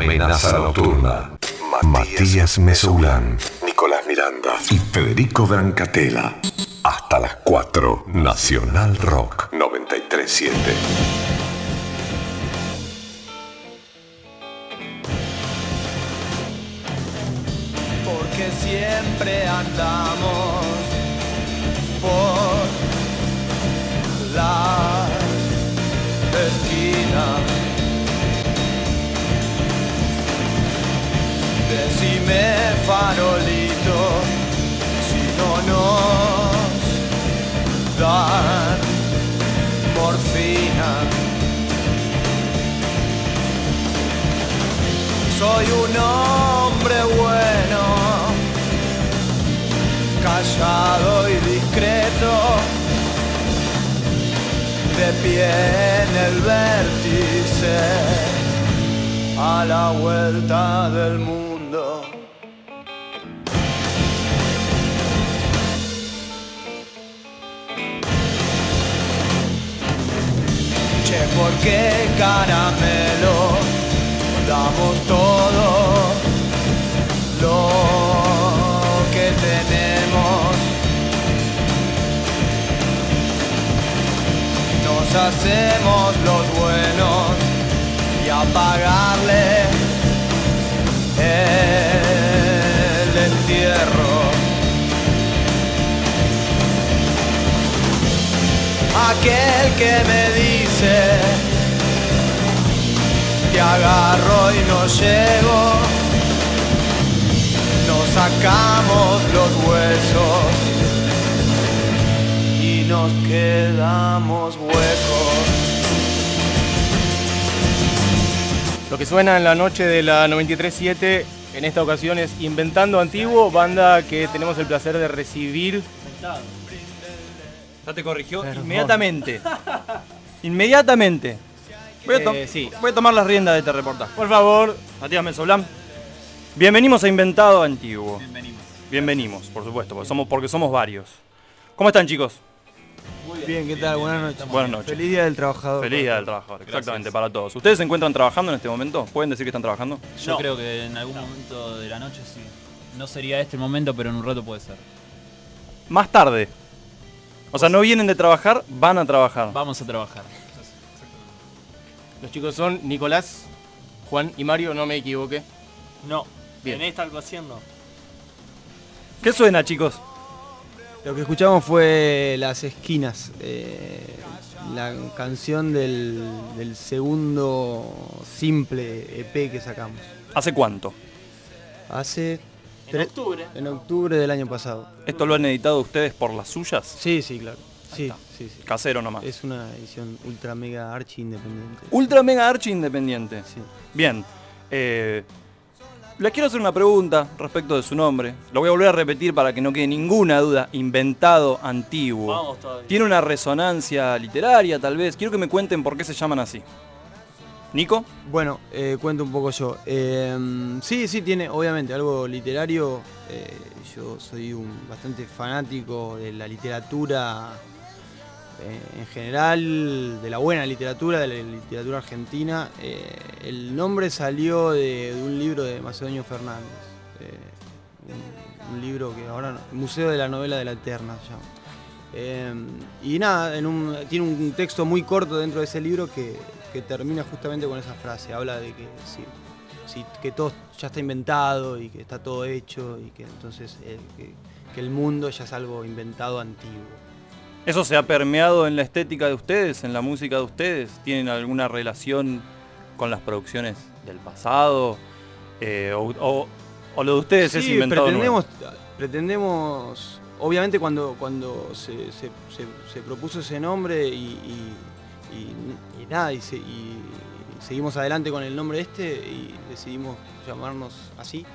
Amenaza Nocturna. Matías Mesoulán, Nicolás Miranda y Federico Brancatela. Hasta las cuatro. Nacional Rock noventa y tres siete. Porque siempre andamos por las esquinas. Decime, farolito, si no nos dan morfina. Soy un hombre bueno, callado y discreto, de pie en el vértice, a la vuelta del mundo. Che, ¿por qué caramelo? Damos todo lo que tenemos. Nos hacemos los buenos y a pagarle el entierro. Aquel que me dice te agarro y no llego, nos sacamos los huesos y nos quedamos huecos. Lo que suena en la noche de la noventa y tres siete en esta ocasión es Inventando Antiguo, banda que tenemos el placer de recibir. Ya te corrigió Perdón. inmediatamente. Inmediatamente. Voy a, to- Eh, sí. voy a tomar las riendas de este reportaje. Por favor, Matías Mesoulán. Bienvenimos a Inventado Antiguo. Bienvenimos. Bienvenimos, por supuesto, porque somos, porque somos varios. ¿Cómo están, chicos? Bien, ¿qué tal? Buenas noches. Buenas noches. Feliz Día del Trabajador. Feliz Día del Trabajador, exactamente, para todos. ¿Ustedes se encuentran trabajando en este momento? ¿Pueden decir que están trabajando? Yo No. creo que en algún momento de la noche sí. No sería este el momento, pero en un rato puede ser. Más tarde. O sea, no vienen de trabajar, van a trabajar. Vamos a trabajar. los chicos son Nicolás, Juan y Mario, no me equivoqué. No, Bien. en esta actuación no. ¿Qué suena, chicos? Lo que escuchamos fue Las Esquinas, eh, la canción del, del segundo simple E P que sacamos. ¿Hace cuánto? Hace... En octubre. En octubre del año pasado. ¿Esto lo han editado ustedes por las suyas? Sí, sí, claro. Sí, sí, sí. Casero nomás. Es una edición ultra mega archi independiente. Ultra mega archi independiente. Sí. Bien. Eh, les quiero hacer una pregunta respecto de su nombre. Lo voy a volver a repetir para que no quede ninguna duda. Inventado Antiguo. Vamos todavía. ¿Tiene una resonancia literaria tal vez? Quiero que me cuenten por qué se llaman así. ¿Nico? Bueno, eh, cuento un poco yo. Eh, sí, sí, tiene obviamente algo literario. Eh, yo soy un bastante fanático de la literatura eh, en general, de la buena literatura, de la literatura argentina. Eh, el nombre salió de, de un libro de Macedonio Fernández. Eh, un, un libro que ahora, no, Museo de la Novela de la Eterna se llama. Eh, y nada, en un, tiene un texto muy corto dentro de ese libro que, que termina justamente con esa frase. Habla de que, sí, sí, que todo ya está inventado y que está todo hecho y que entonces eh, que, que el mundo ya es algo inventado antiguo. ¿Eso se ha permeado en la estética de ustedes, en la música de ustedes? ¿Tienen alguna relación con las producciones del pasado? Eh, o, o- o lo de ustedes es Sí, inventado pretendemos, nuevo? pretendemos, obviamente cuando, cuando se, se- se- se propuso ese nombre y, y- y- y nada, y, se- y seguimos adelante con el nombre este y decidimos llamarnos así.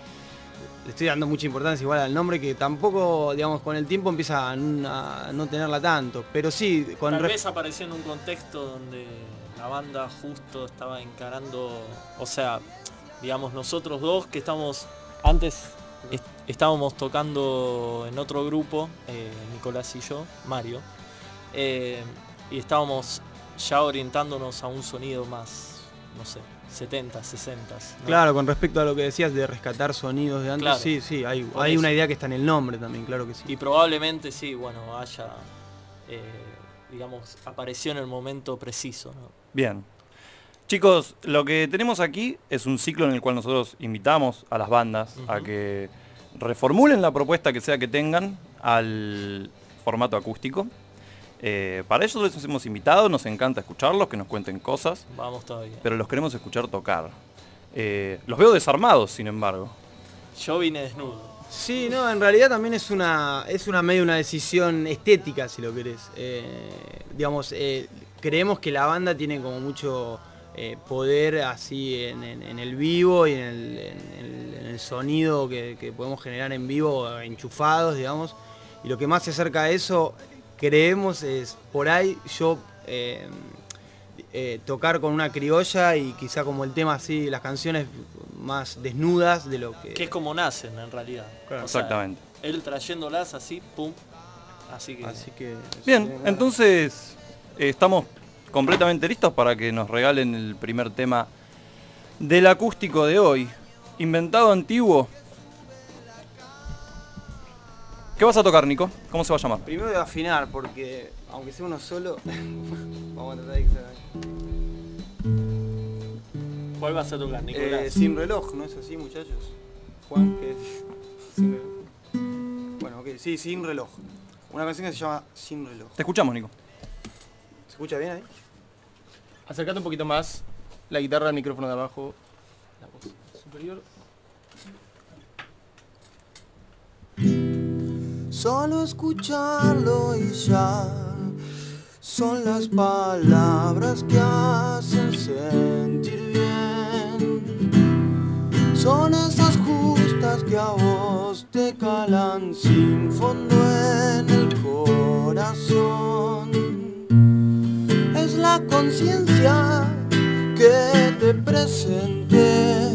Le estoy dando mucha importancia igual al nombre que tampoco, digamos, con el tiempo empieza a, n- a no tenerla tanto, pero sí, con Tal re- vez apareció en un contexto donde la banda justo estaba encarando, o sea, digamos nosotros dos que estamos, antes est- estábamos tocando en otro grupo, eh, Nicolás y yo, Mario, eh, y estábamos ya orientándonos a un sonido más, no sé, setenta, sesenta. ¿no? Claro, con respecto a lo que decías de rescatar sonidos de antes, Claro. sí, sí, hay, Por hay eso. una idea que está en el nombre también, claro que sí. Y probablemente sí, bueno, haya, eh, digamos, apareció en el momento preciso, ¿no? Bien. Chicos, lo que tenemos aquí es un ciclo en el cual nosotros invitamos a las bandas uh-huh. a que reformulen la propuesta que sea que tengan al formato acústico. Eh, para ello les hemos invitado, nos encanta escucharlos, que nos cuenten cosas. Vamos todavía. Pero los queremos escuchar tocar. Eh, los veo desarmados, sin embargo. Yo vine desnudo. Sí, no, en realidad también es una, es una medio una decisión estética, si lo querés. Eh, digamos, eh, creemos que la banda tiene como mucho eh, poder así en, en, en el vivo y en el, en el, en el sonido que, que podemos generar en vivo, enchufados, digamos. Y lo que más se acerca a eso, creemos, es por ahí yo eh, eh, tocar con una criolla y quizá como el tema así, las canciones más desnudas de lo que... Que es como nacen en realidad. Claro. O sea, exactamente. Él trayéndolas así, pum. Así que... Así que bien, entonces eh, estamos completamente listos para que nos regalen el primer tema del acústico de hoy. Inventado antiguo. ¿Qué vas a tocar, Nico? ¿Cómo se va a llamar? Primero voy a afinar porque, aunque sea uno solo, vamos a tratar de que sea... ¿Cuál vas a tocar, Nicolás? Eh, sin reloj, ¿no es así, muchachos? Juan, ¿qué es? Sin reloj. Bueno, ok, sí, sin reloj. Una canción que se llama Sin reloj. Te escuchamos, Nico. ¿Se escucha bien ahí? Acercate un poquito más la guitarra al micrófono de abajo, la voz superior. Solo escucharlo y ya son las palabras que hacen sentir bien. Son esas justas que a vos te calan sin fondo en el corazón. Es la conciencia que te presenté,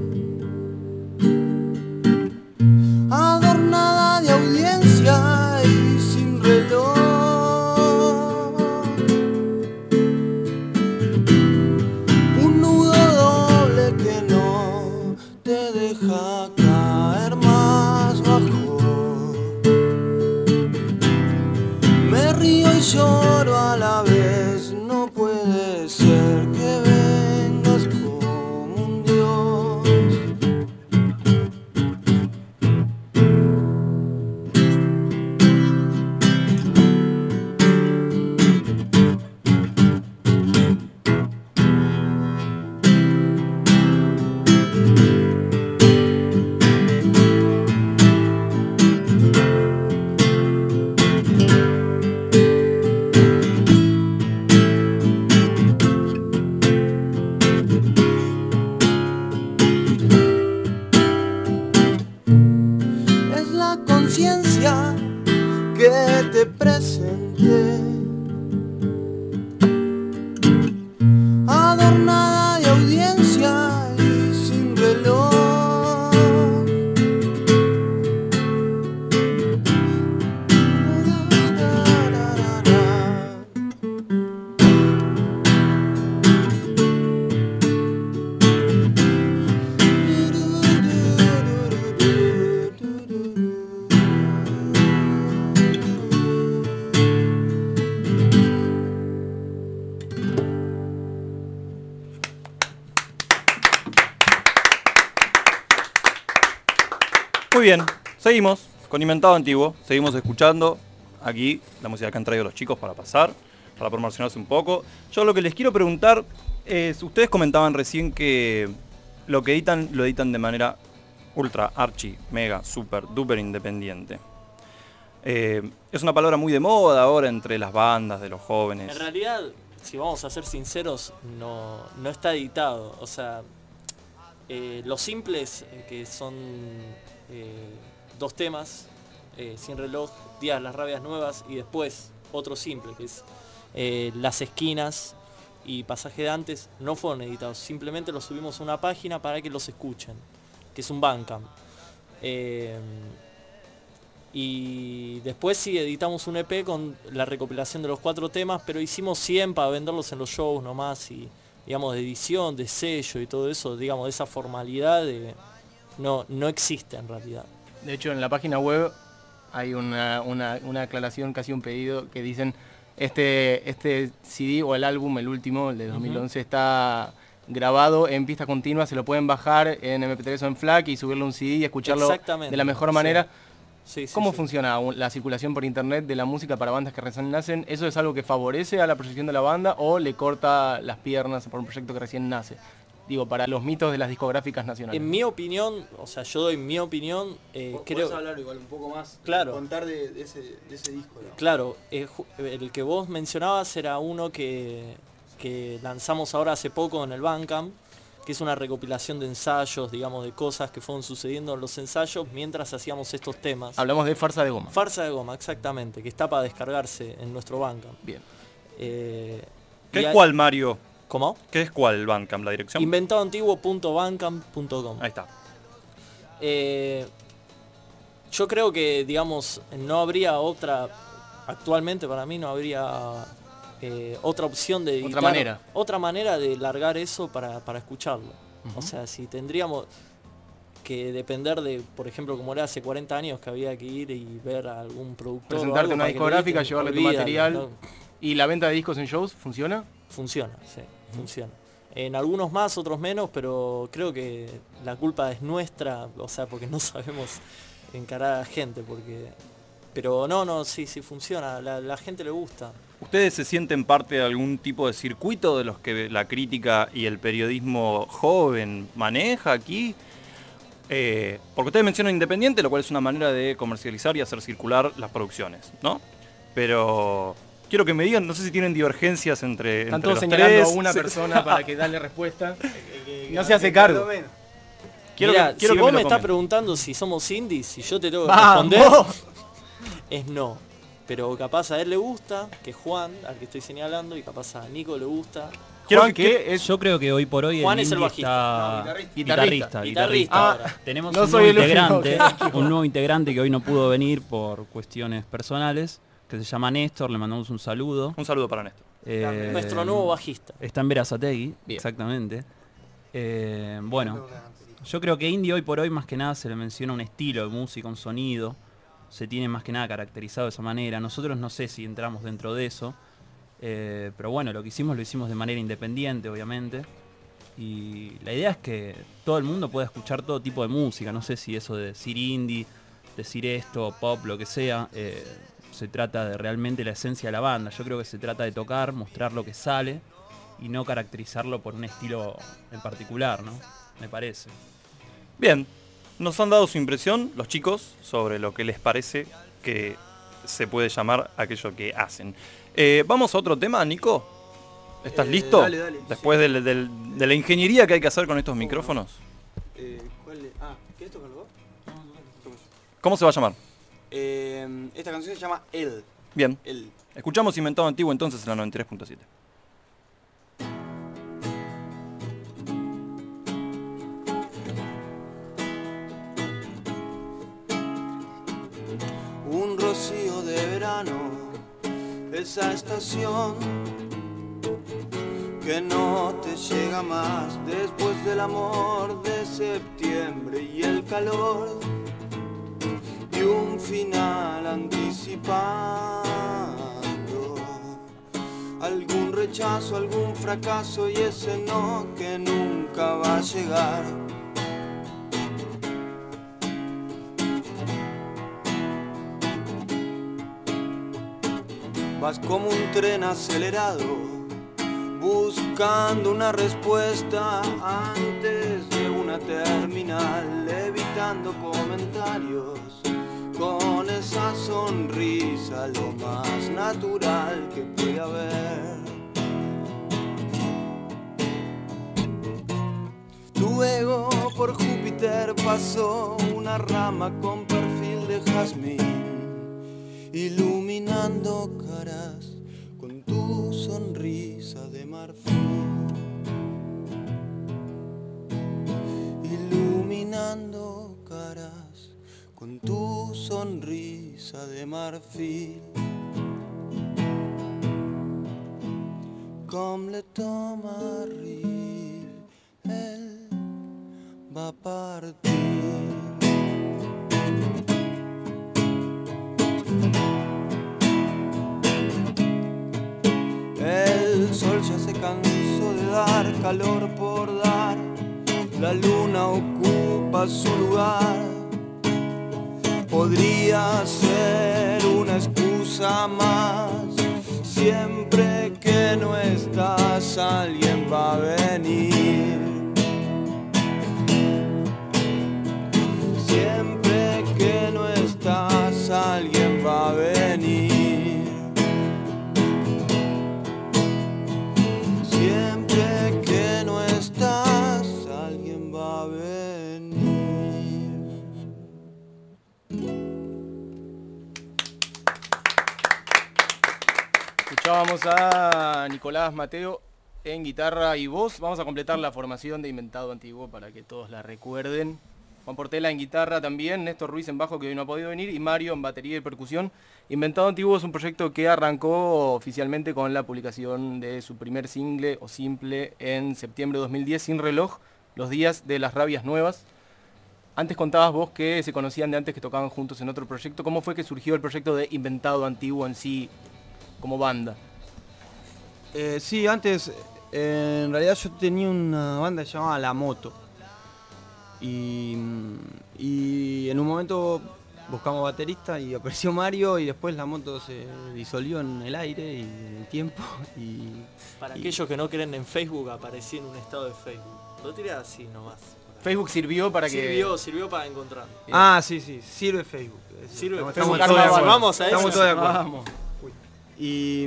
adornada de audiencia y sin reloj. Un nudo doble que no te deja caer más bajo. Me río y lloro a la vez, no puede ser que vengas como un dios. Es la conciencia que te presenté, adornada de audiencia y sin reloj. Muy bien, seguimos con Inventado Antiguo. Seguimos escuchando aquí la música que han traído los chicos para pasar, para promocionarse un poco. Yo lo que les quiero preguntar es, ustedes comentaban recién que lo que editan, lo editan de manera ultra, archi, mega, super, duper independiente. Eh, es una palabra muy de moda ahora entre las bandas de los jóvenes. En realidad, si vamos a ser sinceros, no, no está editado. O sea, eh, los simples, eh, que son eh, dos temas, eh, Sin reloj, Días las rabias nuevas, y después otro simple, que es eh, Las esquinas y Pasaje de antes, no fueron editados. Simplemente los subimos a una página para que los escuchen, que es un Bandcamp. Eh, y después sí editamos un E P con la recopilación de los cuatro temas, pero hicimos cien para venderlos en los shows nomás y digamos, de edición, de sello y todo eso, digamos, de esa formalidad, de, no, no existe en realidad. De hecho, en la página web hay una, una, una aclaración, casi un pedido, que dicen este, este C D o el álbum, el último, el de dos mil once, uh-huh. está grabado en pista continua, se lo pueden bajar en eme pe tres o en FLAC y subirle un C D y escucharlo de la mejor manera. Sí. Sí, sí, ¿Cómo sí. funciona la circulación por internet de la música para bandas que recién nacen? ¿Eso es algo que favorece a la proyección de la banda o le corta las piernas por un proyecto que recién nace? Digo, para los mitos de las discográficas nacionales. En mi opinión, o sea, yo doy mi opinión, eh, creo... ¿Podés hablar igual un poco más? Claro. Contar de, de, ese, de ese disco, ¿no? Claro, eh, el que vos mencionabas era uno que, que lanzamos ahora hace poco en el Bandcamp, que es una recopilación de ensayos, digamos, de cosas que fueron sucediendo en los ensayos mientras hacíamos estos temas. Hablamos de Farsa de Goma. Farsa de Goma, exactamente, que está para descargarse en nuestro Bandcamp. Bien. Eh, ¿Qué es hay... cuál, Mario? ¿Cómo? ¿Qué es cuál el Bandcamp, la dirección? inventadoantiguo punto bandcamp punto com. Ahí está. Eh, yo creo que, digamos, no habría otra, actualmente para mí no habría... Eh, otra opción de editar, otra manera otra manera de largar eso para, para escucharlo. Uh-huh. O sea, si tendríamos que depender de, por ejemplo, como era hace cuarenta años, que había que ir y ver a algún productor, presentarte una discográfica, llevarle olvídalo, tu material, ¿no? ¿Y la venta de discos en shows funciona? Funciona, sí, uh-huh. funciona. En algunos más, otros menos, pero creo que la culpa es nuestra, o sea, porque no sabemos encarar a la gente, porque... Pero no, no, sí, sí funciona, la, la gente le gusta. ¿Ustedes se sienten parte de algún tipo de circuito de los que la crítica y el periodismo joven maneja aquí? Eh, porque ustedes mencionan independiente, lo cual es una manera de comercializar y hacer circular las producciones, ¿no? Pero quiero que me digan, no sé si tienen divergencias entre, Están entre todos los señalando tres. a una persona para que darle respuesta. No se hace cargo. Quiero Mirá, que, quiero si que vos me, me estás preguntando si somos indies, si yo te tengo que responder, es no. Pero capaz a él le gusta, que es Juan, al que estoy señalando, y capaz a Nico le gusta. Juan, que es, yo creo que hoy por hoy Juan el es el bajista. Está... No, guitarrista. Guitarrista, guitarrista. guitarrista ah, Tenemos no un, nuevo integrante, un nuevo integrante que hoy no pudo venir por cuestiones personales, que se llama Néstor, le mandamos un saludo. Un saludo para Néstor. Eh, Nuestro nuevo bajista. Está en Berazategui, exactamente. Eh, bueno, yo creo que indie hoy por hoy más que nada se le menciona un estilo de música, un sonido. Se tiene más que nada caracterizado de esa manera. Nosotros no sé si entramos dentro de eso, eh, pero bueno, lo que hicimos lo hicimos de manera independiente, obviamente. Y la idea es que todo el mundo pueda escuchar todo tipo de música. No sé si eso de decir indie, decir esto, pop, lo que sea, eh, se trata de realmente la esencia de la banda. Yo creo que se trata de tocar, mostrar lo que sale y no caracterizarlo por un estilo en particular, ¿no? Me parece. Bien. Nos han dado su impresión, los chicos, sobre lo que les parece que se puede llamar aquello que hacen. Eh, Vamos a otro tema, Nico. ¿Estás eh, listo? Dale, dale. Después sí. del, del, de la ingeniería que hay que hacer con estos micrófonos. Eh, ¿cuál es? Ah, ¿querés tocarlo vos? ¿Cómo se va a llamar? Eh, esta canción se llama El. Bien. El. Escuchamos Inventado Antiguo entonces en la noventa y tres punto siete. Un rocío de verano, esa estación que no te llega más después del amor de septiembre y el calor de un final anticipando algún rechazo, algún fracaso y ese no que nunca va a llegar. Vas como un tren acelerado, buscando una respuesta antes de una terminal, evitando comentarios, con esa sonrisa lo más natural que puede haber. Tu ego por Júpiter pasó una rama con perfil de jazmín, iluminando caras con tu sonrisa de marfil, iluminando caras con tu sonrisa de marfil. Comme le temps m'arrive, elle va partir. El sol ya se cansó de dar calor por dar, la luna ocupa su lugar. Podría ser una excusa más, siempre que no estás alguien va a venir. Siempre que no estás alguien va a venir. Siempre que no estás alguien va a venir. Escuchábamos a Nicolás Mateo en guitarra y voz. Vamos a completar la formación de Inventado Antiguo para que todos la recuerden. Juan Portela en guitarra también, Néstor Ruiz en bajo, que hoy no ha podido venir, y Mario en batería y percusión. Inventado Antiguo es un proyecto que arrancó oficialmente con la publicación de su primer single o simple en septiembre de dos mil diez, Sin Reloj, Los Días de las Rabias Nuevas. Antes contabas vos que se conocían de antes, que tocaban juntos en otro proyecto. ¿Cómo fue que surgió el proyecto de Inventado Antiguo en sí como banda? Eh, sí, antes, eh, en realidad yo tenía una banda que se llamaba La Moto. Y, y en un momento buscamos baterista y apareció Mario, y después La Moto se disolvió en el aire y en el tiempo. Y, Para y, aquellos que no creen en Facebook, aparecí en un estado de Facebook. Lo tiré así nomás. Facebook sirvió para que... Sirvió, sirvió para encontrar. Ah, sí, sí, sirve Facebook. Sirve estamos, Facebook. estamos todos de acuerdo. Vamos a eso. Estamos todos de acuerdo. Vamos. Y,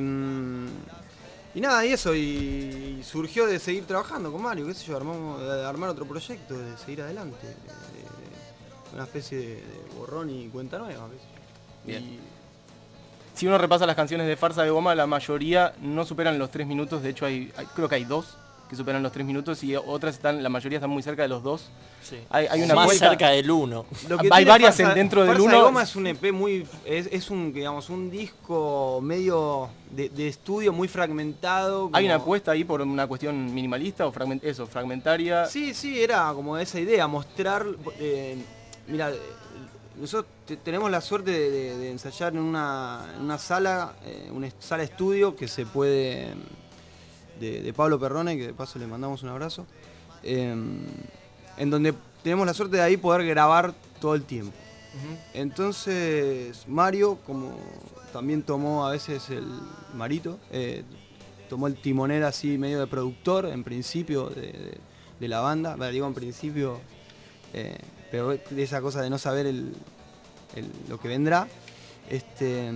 y nada, y eso, y surgió de seguir trabajando con Mario, qué sé yo, armamos, de armar otro proyecto, de seguir adelante. De, de, una especie de, de borrón y cuenta nueva. ¿Ves? Bien. Y, Si uno repasa las canciones de Farsa de Goma, la mayoría no superan los tres minutos. De hecho, hay, hay creo que hay dos que superan los tres minutos y otras están, la mayoría están muy cerca de los dos. Sí. Hay, hay una más puesta, cerca del uno. Hay varias Farsa, dentro del Farsa uno. de Goma es un E P muy, es, es un, digamos, un disco medio de, de estudio muy fragmentado. Como... Hay una apuesta ahí por una cuestión minimalista o fragment, eso, fragmentaria. Sí, sí, era como esa idea, mostrar, eh, mira, nosotros tenemos la suerte de, de, de ensayar en una, en una sala, eh, una sala estudio que se puede, de, de Pablo Perrone, que de paso le mandamos un abrazo, eh, en donde tenemos la suerte de ahí poder grabar todo el tiempo. Uh-huh. Entonces Mario, como también tomó a veces el Marito, eh, tomó el timonel así medio de productor en principio de, de, de la banda, bueno, digo en principio, eh, pero de esa cosa de no saber el, el, lo que vendrá. Este,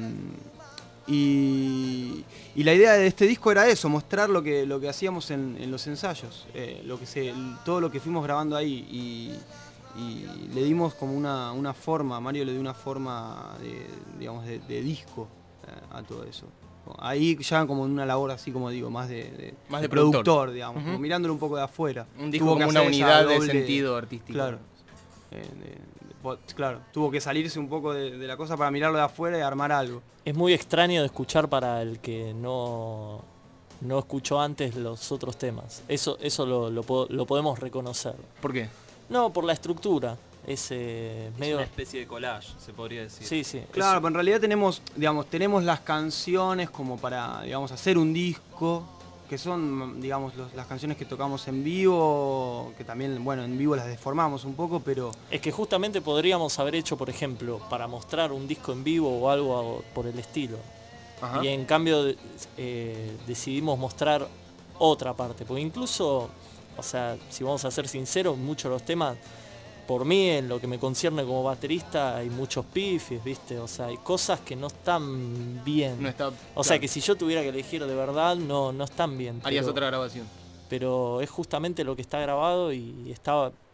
y, y la idea de este disco era eso, mostrar lo que, lo que hacíamos en, en los ensayos, eh, lo que se, todo lo que fuimos grabando ahí. Y, y le dimos como una, una forma, Mario le dio una forma de, digamos, de, de disco eh, a todo eso. Ahí ya como en una labor así como digo, más de, de, más de, de productor, productor, digamos, uh-huh. como mirándolo un poco de afuera. Un disco como una unidad doble, de sentido artístico. Claro. Eh, de, de, claro, tuvo que salirse un poco de, de la cosa para mirarlo de afuera y armar algo. Es muy extraño de escuchar para el que no, no escuchó antes los otros temas. Eso, eso lo, lo, lo podemos reconocer. ¿Por qué? No, por la estructura. Es, eh, medio... es una especie de collage, se podría decir. Sí, sí. Claro, pero en realidad tenemos, digamos, tenemos las canciones como para, digamos, hacer un disco, que son, digamos, los, las canciones que tocamos en vivo, que también, bueno, en vivo las deformamos un poco, pero... Es que justamente podríamos haber hecho, por ejemplo, para mostrar un disco en vivo o algo por el estilo. Ajá. Y en cambio eh, decidimos mostrar otra parte, porque incluso, o sea, si vamos a ser sinceros, muchos de los temas... Por mí, en lo que me concierne como baterista, hay muchos pifes, ¿viste? O sea, hay cosas que no están bien. No está, o claro. sea, que si yo tuviera que elegir de verdad, no, no están bien. Harías pero, otra grabación. Pero es justamente lo que está grabado y está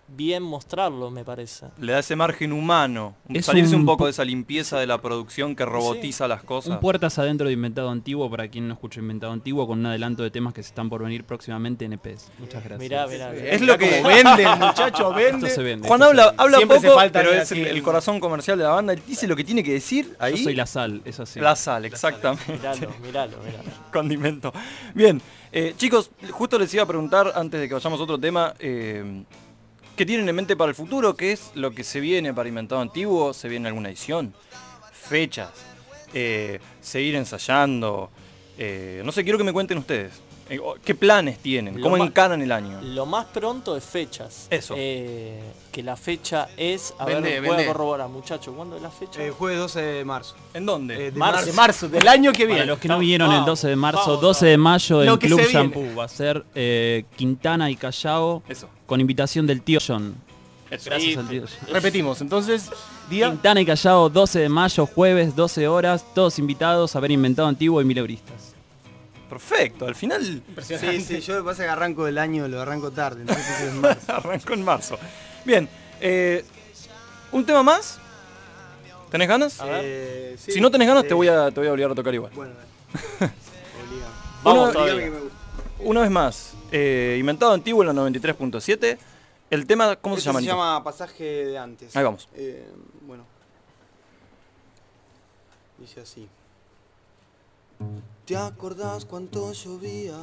bien mostrarlo, me parece. Le da ese margen humano, Es salirse un, un poco pu- de esa limpieza de la producción que robotiza las cosas. Un puertas adentro de Inventado Antiguo, para quien no escuchó Inventado Antiguo, con un adelanto de temas que se están por venir próximamente en E Pes. Muchas gracias. Mirá, mirá, mirá. Es lo que vende el muchacho, vende. Esto se vende. Juan esto habla, se vende. habla Siempre se poco, falta pero el- es el, el- el corazón comercial de la banda. Él dice lo que tiene que decir ahí. Yo soy la sal, es así. La sal, exactamente. Miralo, miralo, miralo. Condimento. Bien, eh, chicos, justo les iba a preguntar, antes de que vayamos a otro tema, eh, ¿qué tienen en mente para el futuro? ¿Qué es lo que se viene para Inventado Antiguo? ¿Se viene alguna edición? ¿Fechas? Eh, ¿Seguir ensayando? Eh, no sé, quiero que me cuenten ustedes. Eh, ¿Qué planes tienen? Lo ¿Cómo más- encaran el año? Lo más pronto es fechas. Eso. Eh, que la fecha es... A Vende, ver, voy a vende. corroborar, muchacho. ¿Cuándo es la fecha? Eh, jueves doce de marzo. ¿En dónde? Eh, de Marzo. De marzo, del año que viene. Para los que no vinieron el Vamos, doce de marzo, vamos, doce de mayo Lo en que Club se viene. Shampoo va a ser eh, Quintana y Callao Eso. con invitación del tío John. Eso. Gracias Sí, al tío John. Repetimos, entonces, día... Quintana y Callao, doce de mayo, jueves, doce horas, todos invitados a ver Inventado Antiguo y Mileuristas. Perfecto, al final Sí, sí, yo lo que pasa es que arranco del año, lo arranco tarde, entonces es marzo. arrancó en marzo. Bien, eh, ¿un tema más? ¿Tenés ganas? A ver. Eh, sí, Si no tenés ganas, eh, te voy a, te voy a obligar a tocar igual. Bueno, dale. Obligado. Vamos Una- todavía. Dígame que me gusta. Una vez más, eh, Inventado Antiguo en la noventa y tres punto siete. El tema, ¿cómo se Este llama? Se Nico? llama Pasaje de Antes. Ahí vamos. Eh, bueno. Dice así. ¿Te acordás cuánto llovía?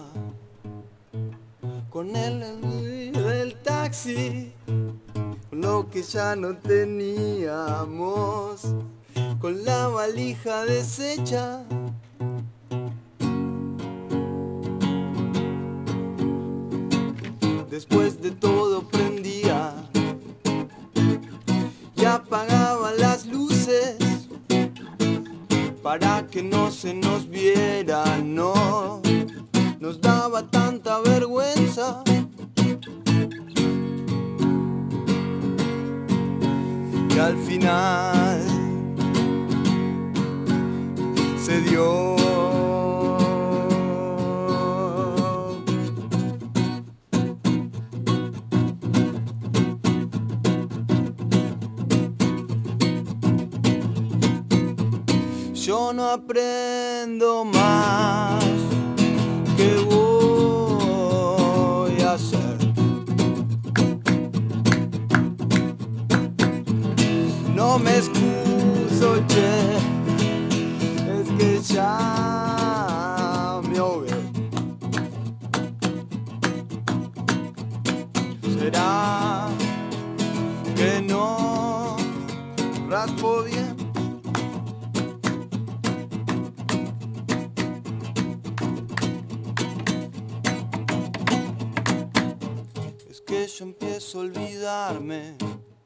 Con el envío del taxi, con lo que ya no teníamos, con la valija deshecha. Después de todo prendía y apagaba las luces para que no se nos viera, no nos daba tanta vergüenza. Que al final se dio. Yo no aprendo más. ¿Qué voy a hacer? No me excuso, che, es que ya me ahogué. ¿Será que no raspo bien? Es que yo empiezo a olvidarme.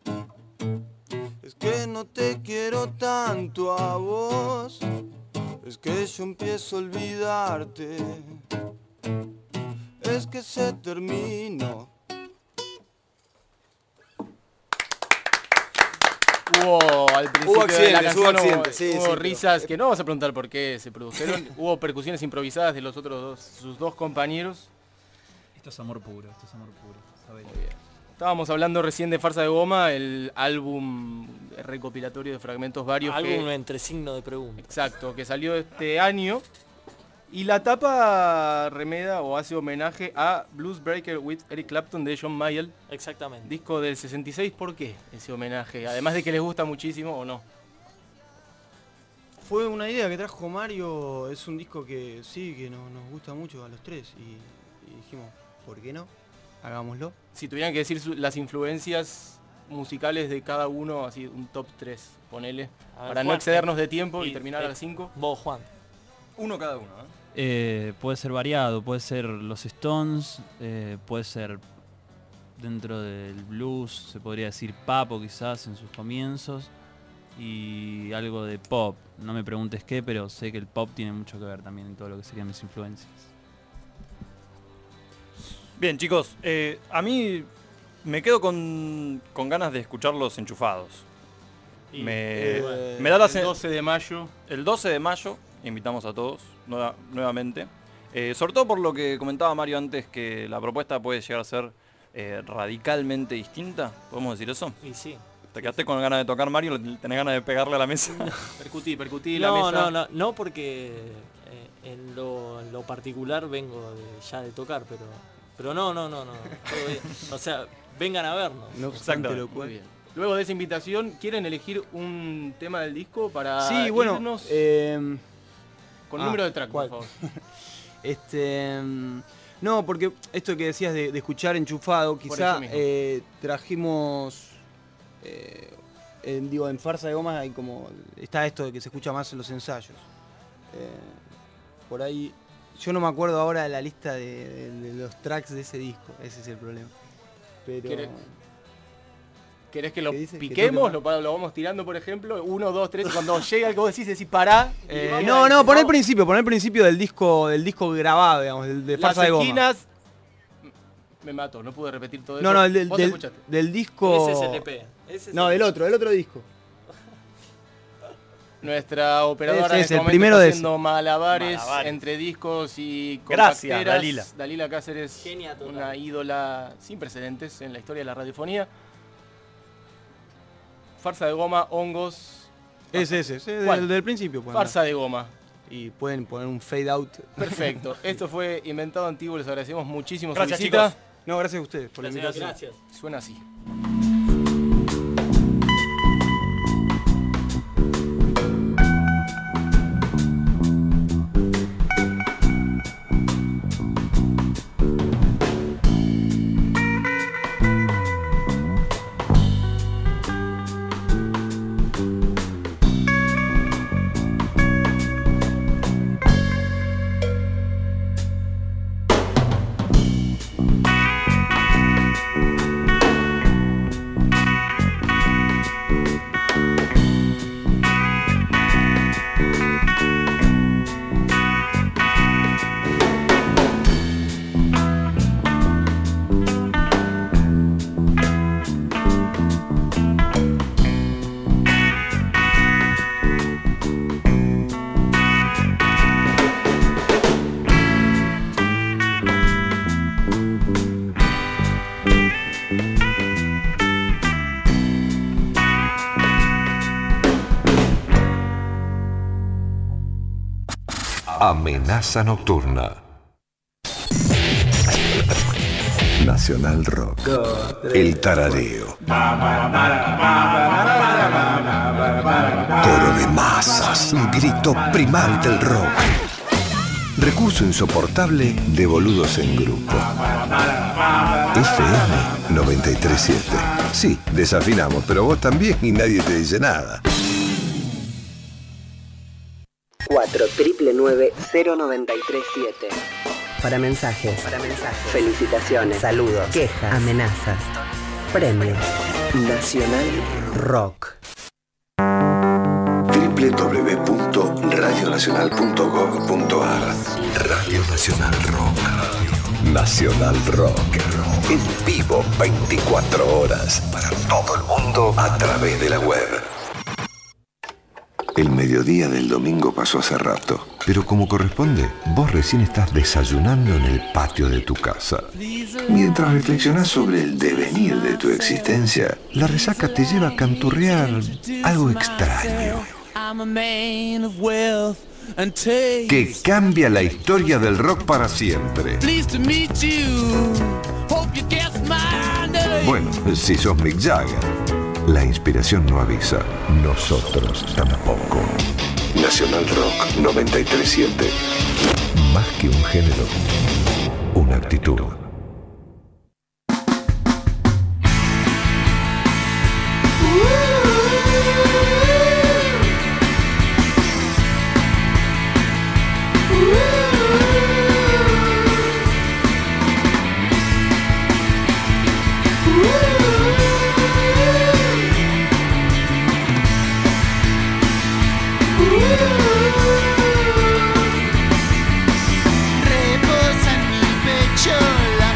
Es que no te quiero tanto a vos. Es que yo empiezo a olvidarte. Es que se terminó. Hubo al principio Hubo de la accidentes, canción, hubo accidentes, sí, hubo sí, pero- risas que no vamos a preguntar por qué se produjeron. Hubo percusiones improvisadas de los otros dos, sus dos compañeros. Esto es amor puro, esto es amor puro. sabelo. Estábamos hablando recién de Farsa de Goma, el álbum recopilatorio de fragmentos varios. Álbum que- entre signo de pregunta. Exacto, que salió este año. Y la tapa remeda o hace homenaje a Blues Breaker with Eric Clapton de John Mayall. Exactamente. Disco del sesenta y seis. ¿Por qué ese homenaje? Además de que les gusta muchísimo o no. Fue una idea que trajo Mario, es un disco que sí, que no- nos gusta mucho a los tres y, y dijimos, ¿por qué no? Hagámoslo. Si tuvieran que decir su- las influencias musicales de cada uno, así un top tres, ponele. A ver, Para no Juan, excedernos de tiempo y, y- terminar eh, a las cinco. Vos, Juan. Uno cada uno, ¿eh? Eh, puede ser variado, puede ser los Stones, eh, puede ser dentro del blues, se podría decir Papo quizás en sus comienzos, y algo de pop. No me preguntes qué, pero sé que el pop tiene mucho que ver también en todo lo que serían mis influencias. Bien, chicos, eh, a mí me quedo con, con ganas de escucharlos enchufados. Y, me, eh, me da la el sen- doce de mayo. El doce de mayo, invitamos a todos nueva- nuevamente. Eh, sobre todo por lo que comentaba Mario antes, que la propuesta puede llegar a ser eh, radicalmente distinta, ¿podemos decir eso? Y sí. ¿Te quedaste con ganas de tocar Mario? ¿Tenés ganas de pegarle a la mesa? No. Percutí, percutí la No, mesa. no, no, no porque eh, en, lo, en lo particular vengo de, ya de tocar, pero pero no, no, no, no, todo bien. O sea, vengan a vernos. No obstante lo Muy cual. bien. Luego de esa invitación, ¿quieren elegir un tema del disco para Sí, bueno. irnos eh, con ah, número de track, ¿cuál? por favor? Este. mm, No, porque esto que decías de, de escuchar enchufado, quizá eso mismo. eh, trajimos. eh, en, digo, en Farsa de Goma hay como. Está esto de que se escucha más en los ensayos. Eh, por ahí. Yo no me acuerdo ahora de la lista de, de- de los tracks de ese disco, ese es el problema. Pero. ¿Querés- ¿Querés que lo ¿Qué dice? ¿Que piquemos? toque Lo, lo vamos tirando, por ejemplo. Uno, dos, tres. Y cuando llega algo decís, decís pará. y Eh, vamos no, a- no, poné el principio, poné el principio del disco, del disco grabado, digamos, del- de Las Farsa de Goma. esquinas. Me mato, no pude repetir todo No, eso. no, el del, Vos del, escuchaste. del disco. Ese es el E P. Ese es No, el- del otro, del otro disco. Nuestra operadora Ese en es este el momento primero está de haciendo malabares, Malabares. entre discos y Gracias, compacteras. Dalila. Dalila Cáceres, Genia total. una ídola sin precedentes en la historia de la radiofonía. Farsa de Goma, Hongos. Ese, ese, ese, ¿Cuál? del, del principio. pueden Farsa de Goma. dar. Y pueden poner un fade out. Perfecto. Esto fue Inventado Antiguo. Les agradecemos muchísimo su Gracias, visita. chicos. No, gracias a ustedes por la Gracias, invitación. gracias. Suena así. Amenaza nocturna. Nacional Rock. El tarareo. Coro de masas. Un grito primal del rock. Recurso insoportable de boludos en grupo. F M noventa y tres punto siete. Sí, desafinamos, pero vos también y nadie te dice nada. cuatro nueve nueve cero nueve tres siete. Para mensajes. Para mensajes. Felicitaciones. Saludos. Quejas. Amenazas. Premios. Nacional Rock. w w w punto radio nacional punto gov punto a r. Radio Nacional Rock. Nacional Rock. En vivo veinticuatro horas para todo el mundo a través de la web. El mediodía del domingo pasó hace rato, pero como corresponde, vos recién estás desayunando en el patio de tu casa. Mientras reflexionás sobre el devenir de tu existencia, la resaca te lleva a canturrear algo extraño, que cambia la historia del rock para siempre. Bueno, si sos Mick Jagger. La inspiración no avisa, nosotros tampoco. Nacional Rock noventa y tres punto siete. Más que un género, una actitud. Reposa en mi pecho la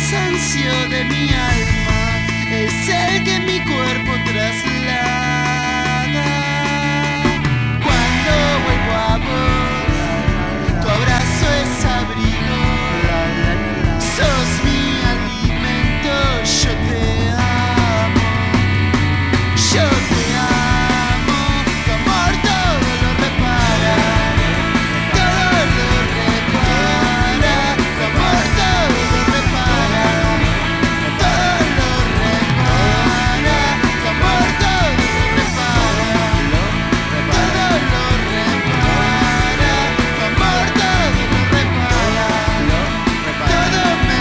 cansancio de mi alma es el que mi cuerpo traslada. Cuando vuelvo a vos, tu abrazo es abrigo, sos mi alimento, yo te amo, yo te amo, tu amor todo lo repara, todo lo repara, tu amor todo lo repara, todo lo repara, tu amor todo lo repara, todo lo repara, tu amor todo lo repara, todo me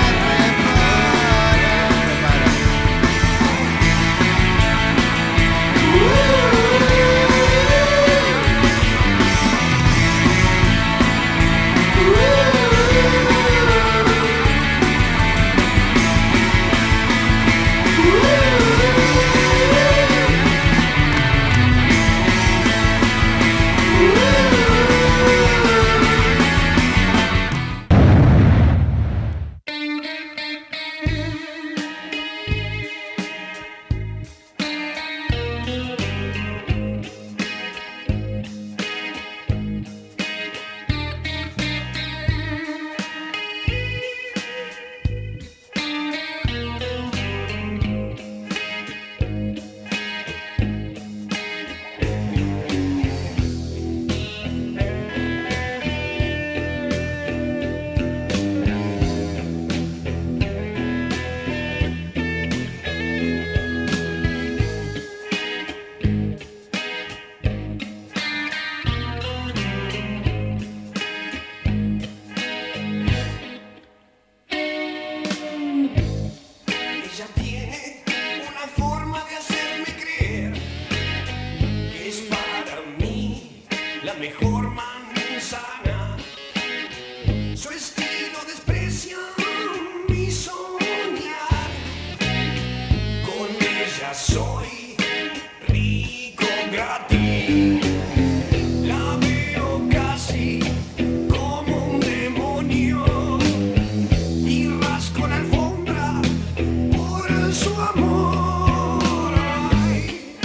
Ella tiene una forma de hacerme creer que es para mí la mejor manzana. Su estilo desprecia mi soñar. Con ella soy rico gratis. La veo casi como un demonio y rasco la alfombra por su amor. Ay.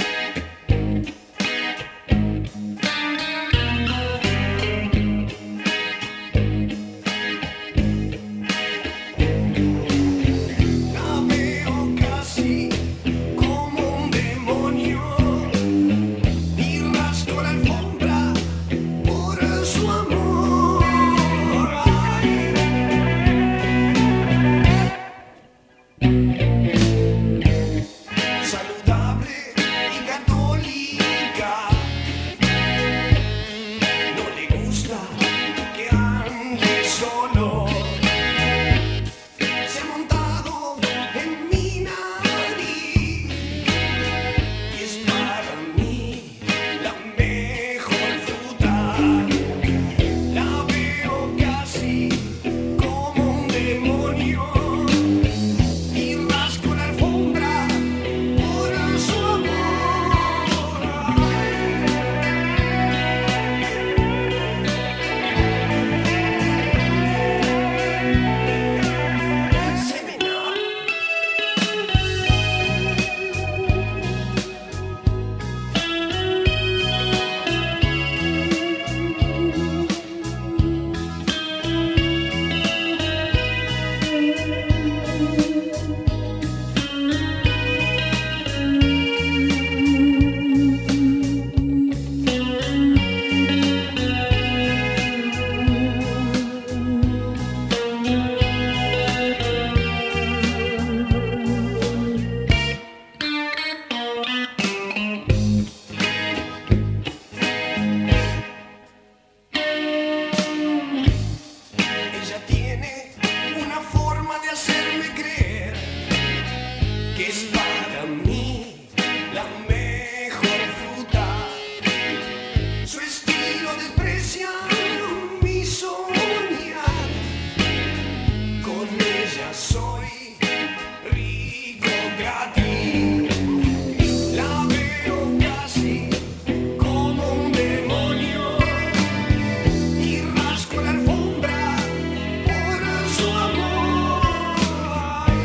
La veo casi como un demonio y rasco la alfombra por su amor. Ay. Saludable y católica, no le gusta que ande solo. Se ha montado en mi nariz y es para mí la mejor fruta. La veo casi como un demonio y rasco la alfombra por su amor. Seminal. Ella tiene una forma de hacerme creer que es para mí la mejor fruta. Su estilo desprecia mi soñar. Con ella soy rico gratis. La veo casi como un demonio y rasco la alfombra por su amor. Ay.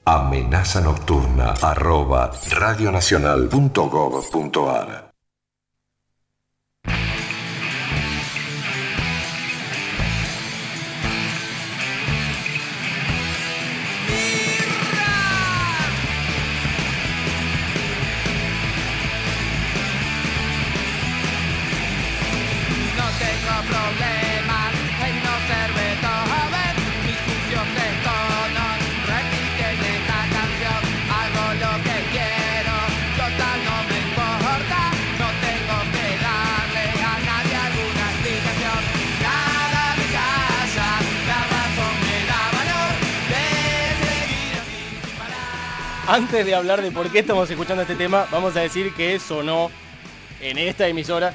Amenaza nocturna arroba radionacional punto gov punto ar. Antes de hablar de por qué estamos escuchando este tema, vamos a decir que sonó en esta emisora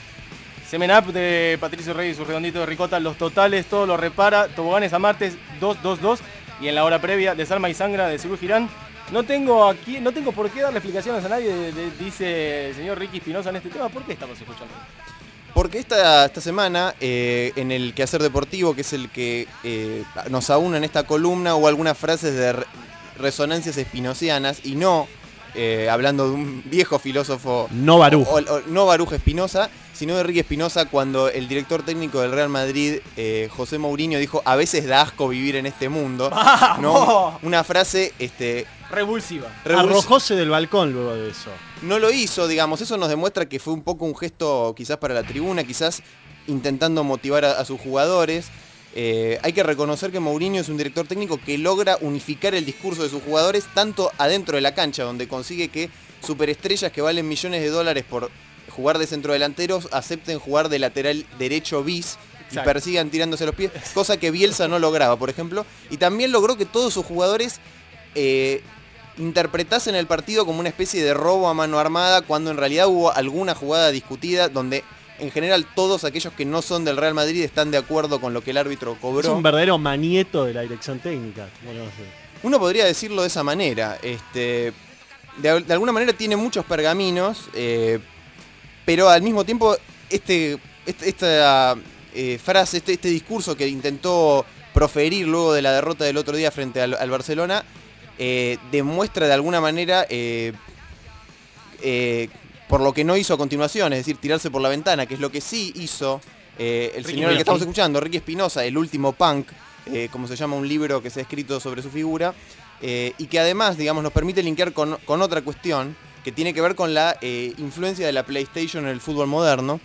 Semen Up de Patricio Rey y su redondito de ricota, Los Totales, todo lo repara, Toboganes a Martes dos dos dos, y en la hora previa de Salma y Sangra de Silvio Girán. No tengo aquí, no tengo por qué darle explicaciones a nadie, de, de, dice el señor Ricky Espinosa en este tema. ¿Por qué estamos escuchando? Porque esta, esta semana, eh, en el Quehacer Deportivo, que es el que eh, nos aúna en esta columna, hubo algunas frases de re resonancias espinosianas, y no eh, hablando de un viejo filósofo, no Baruj, o, o, no Baruj Espinosa, sino de Ricky Espinosa, cuando el director técnico del Real Madrid, eh, José Mourinho, dijo: a veces da asco vivir en este mundo. ¿No? Una frase este, revulsiva. revulsiva. Arrojóse del balcón luego de eso. No lo hizo, digamos, eso nos demuestra que fue un poco un gesto quizás para la tribuna, quizás intentando motivar a, a sus jugadores. Eh, hay que reconocer que Mourinho es un director técnico que logra unificar el discurso de sus jugadores tanto adentro de la cancha, donde consigue que superestrellas que valen millones de dólares por jugar de centrodelanteros acepten jugar de lateral derecho bis. Exacto. Y persigan tirándose los pies, cosa que Bielsa no lograba, por ejemplo. Y también logró que todos sus jugadores eh, interpretasen el partido como una especie de robo a mano armada, cuando en realidad hubo alguna jugada discutida donde en general todos aquellos que no son del Real Madrid están de acuerdo con lo que el árbitro cobró. Es un verdadero manieto de la dirección técnica. Bueno, uno podría decirlo de esa manera. Este, de, de alguna manera tiene muchos pergaminos, eh, pero al mismo tiempo este, este, esta eh, frase, este, este discurso que intentó proferir luego de la derrota del otro día frente al, al Barcelona, eh, demuestra de alguna manera... Eh, eh, por lo que no hizo a continuación, es decir, tirarse por la ventana, que es lo que sí hizo eh, el Ricky señor al que estamos Espinosa. escuchando, Ricky Espinosa, El Último Punk, eh, como se llama un libro que se ha escrito sobre su figura, eh, y que además, digamos, nos permite linkear con, con otra cuestión, que tiene que ver con la eh, influencia de la PlayStation en el fútbol moderno.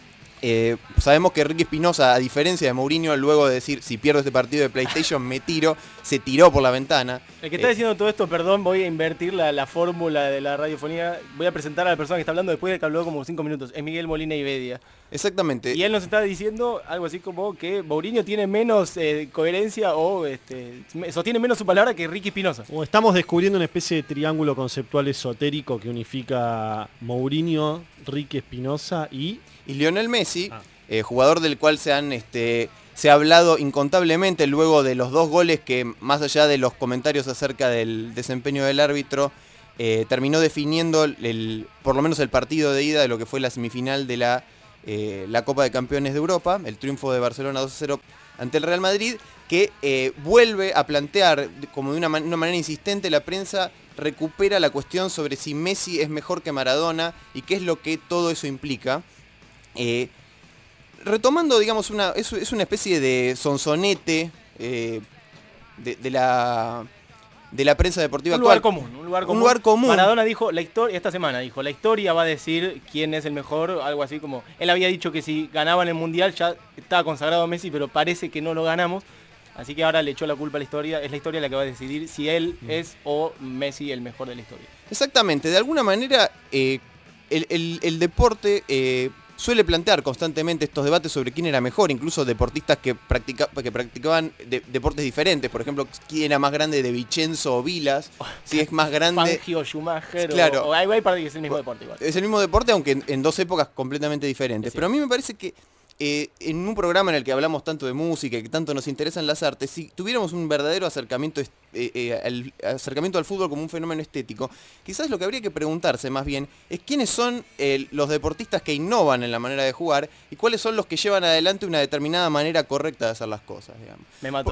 Eh, sabemos que Ricky Espinosa, a diferencia de Mourinho, luego de decir: si pierdo este partido de PlayStation me tiro, se tiró por la ventana. El que está Eh, diciendo todo esto, perdón, voy a invertir la, la fórmula de la radiofonía. Voy a presentar a la persona que está hablando después de que habló como cinco minutos. Es Miguel Molina Ibedia. Exactamente. Y él nos está diciendo algo así como que Mourinho tiene menos eh, coherencia o este, me- sostiene menos su palabra que Ricky Espinosa. O estamos descubriendo una especie de triángulo conceptual esotérico que unifica Mourinho, Ricky Espinosa y... Y Lionel Messi, ah. eh, jugador del cual se han este, se ha hablado incontablemente luego de los dos goles que, más allá de los comentarios acerca del desempeño del árbitro, eh, terminó definiendo el, el, por lo menos el partido de ida de lo que fue la semifinal de la, eh, la Copa de Campeones de Europa, el triunfo de Barcelona dos a cero ante el Real Madrid, que eh, vuelve a plantear, como de una, man una manera insistente, la prensa recupera la cuestión sobre si Messi es mejor que Maradona y qué es lo que todo eso implica. Eh, retomando, digamos, una, es, es una especie de sonsonete eh, de, de, la, de la prensa deportiva Un lugar actual. común, un lugar común. Un lugar común. Maradona dijo, la historia, esta semana dijo, la historia va a decir quién es el mejor, algo así como, él había dicho que si ganaban el Mundial ya estaba consagrado Messi, pero parece que no lo ganamos, así que ahora le echó la culpa a la historia, es la historia la que va a decidir si él mm. es o Messi el mejor de la historia. Exactamente, de alguna manera eh, el, el, el deporte... Eh, suele plantear constantemente estos debates sobre quién era mejor, incluso deportistas que, practica, que practicaban de, deportes diferentes. Por ejemplo, quién era más grande, de Vicenzo o Vilas, oh, si es más grande... Fangio, Schumacher, claro, o, o hay, hay para que es el mismo deporte igual. Es el mismo deporte, aunque en, en dos épocas completamente diferentes. Pero a mí me parece que eh, en un programa en el que hablamos tanto de música y que tanto nos interesan las artes, si tuviéramos un verdadero acercamiento, eh, eh, al, acercamiento al fútbol como un fenómeno estético, quizás lo que habría que preguntarse más bien es quiénes son eh, los deportistas que innovan en la manera de jugar y cuáles son los que llevan adelante una determinada manera correcta de hacer las cosas, digamos. Me mató.